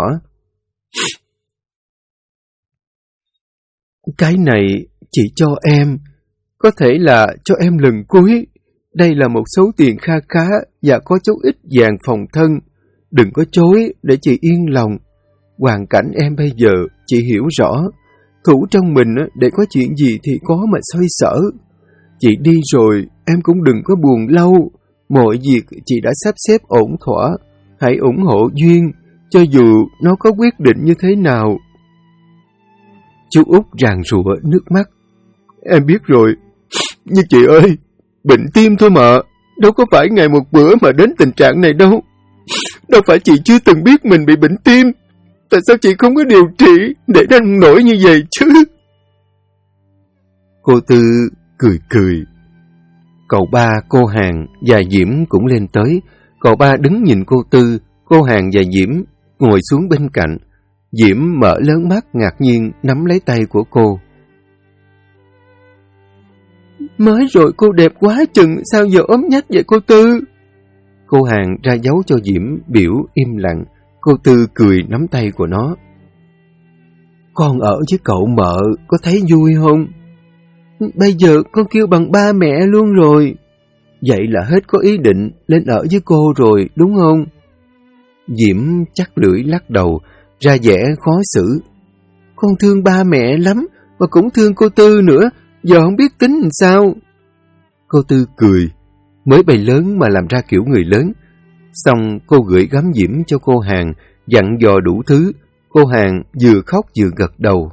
Cái này chị cho em, có thể là cho em lần cuối. Đây là một số tiền kha khá và có chút ít vàng phòng thân. Đừng có chối để chị yên lòng. Hoàn cảnh em bây giờ chị hiểu rõ. Thủ trong mình để có chuyện gì thì có mà xoay sở. Chị đi rồi em cũng đừng có buồn lâu. Mọi việc chị đã sắp xếp ổn thỏa. Hãy ủng hộ Duyên, cho dù nó có quyết định như thế nào. Chú Út ràn rụa nước mắt. Em biết rồi, nhưng chị ơi, bệnh tim thôi mà, đâu có phải ngày một bữa mà đến tình trạng này đâu. Đâu phải chị chưa từng biết mình bị bệnh tim. Tại sao chị không có điều trị để đến nổi như vậy chứ? Cô Tư cười cười. Cậu Ba, cô Hàn và Diễm cũng lên tới. Cậu Ba đứng nhìn cô Tư, cô Hàn và Diễm ngồi xuống bên cạnh. Diễm mở lớn mắt ngạc nhiên nắm lấy tay của cô. Mới rồi cô đẹp quá chừng, sao giờ ốm nhách vậy cô Tư? Cô Hàn ra dấu cho Diễm biểu im lặng. Cô Tư cười nắm tay của nó. Con ở với cậu mợ có thấy vui không? Bây giờ con kêu bằng ba mẹ luôn rồi. Vậy là hết có ý định lên ở với cô rồi đúng không? Diễm chắc lưỡi lắc đầu, ra vẻ khó xử. Con thương ba mẹ lắm, mà cũng thương cô Tư nữa, giờ không biết tính làm sao. Cô Tư cười, mới bày lớn mà làm ra kiểu người lớn. Xong cô gửi gắm Diễm cho cô Hàn, dặn dò đủ thứ. Cô Hàn vừa khóc vừa gật đầu.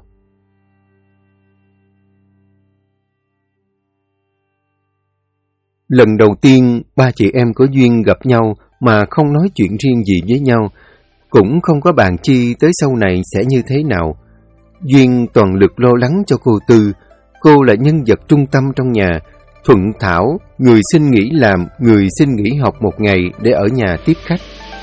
Lần đầu tiên ba chị em có duyên gặp nhau mà không nói chuyện riêng gì với nhau, cũng không có bàn chi tới sau này sẽ như thế nào. Duyên toàn lực lo lắng cho cô Tư. Cô là nhân vật trung tâm trong nhà. Thuận Thảo, người xin nghỉ làm, người xin nghỉ học một ngày để ở nhà tiếp khách.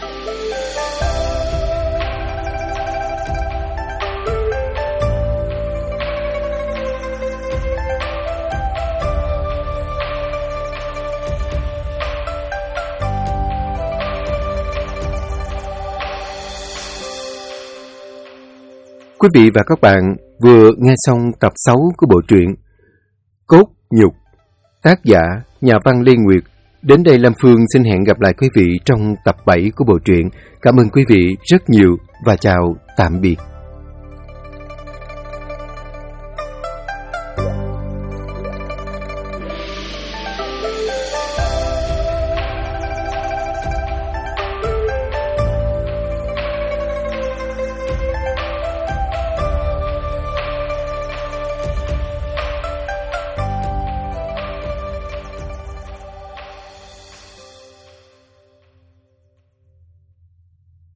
Quý vị và các bạn vừa nghe xong tập 6 của bộ truyện Cốt Nhục, tác giả nhà văn Lê Nguyệt. Đến đây Lam Phương xin hẹn gặp lại quý vị trong tập 7 của bộ truyện. Cảm ơn quý vị rất nhiều và chào tạm biệt.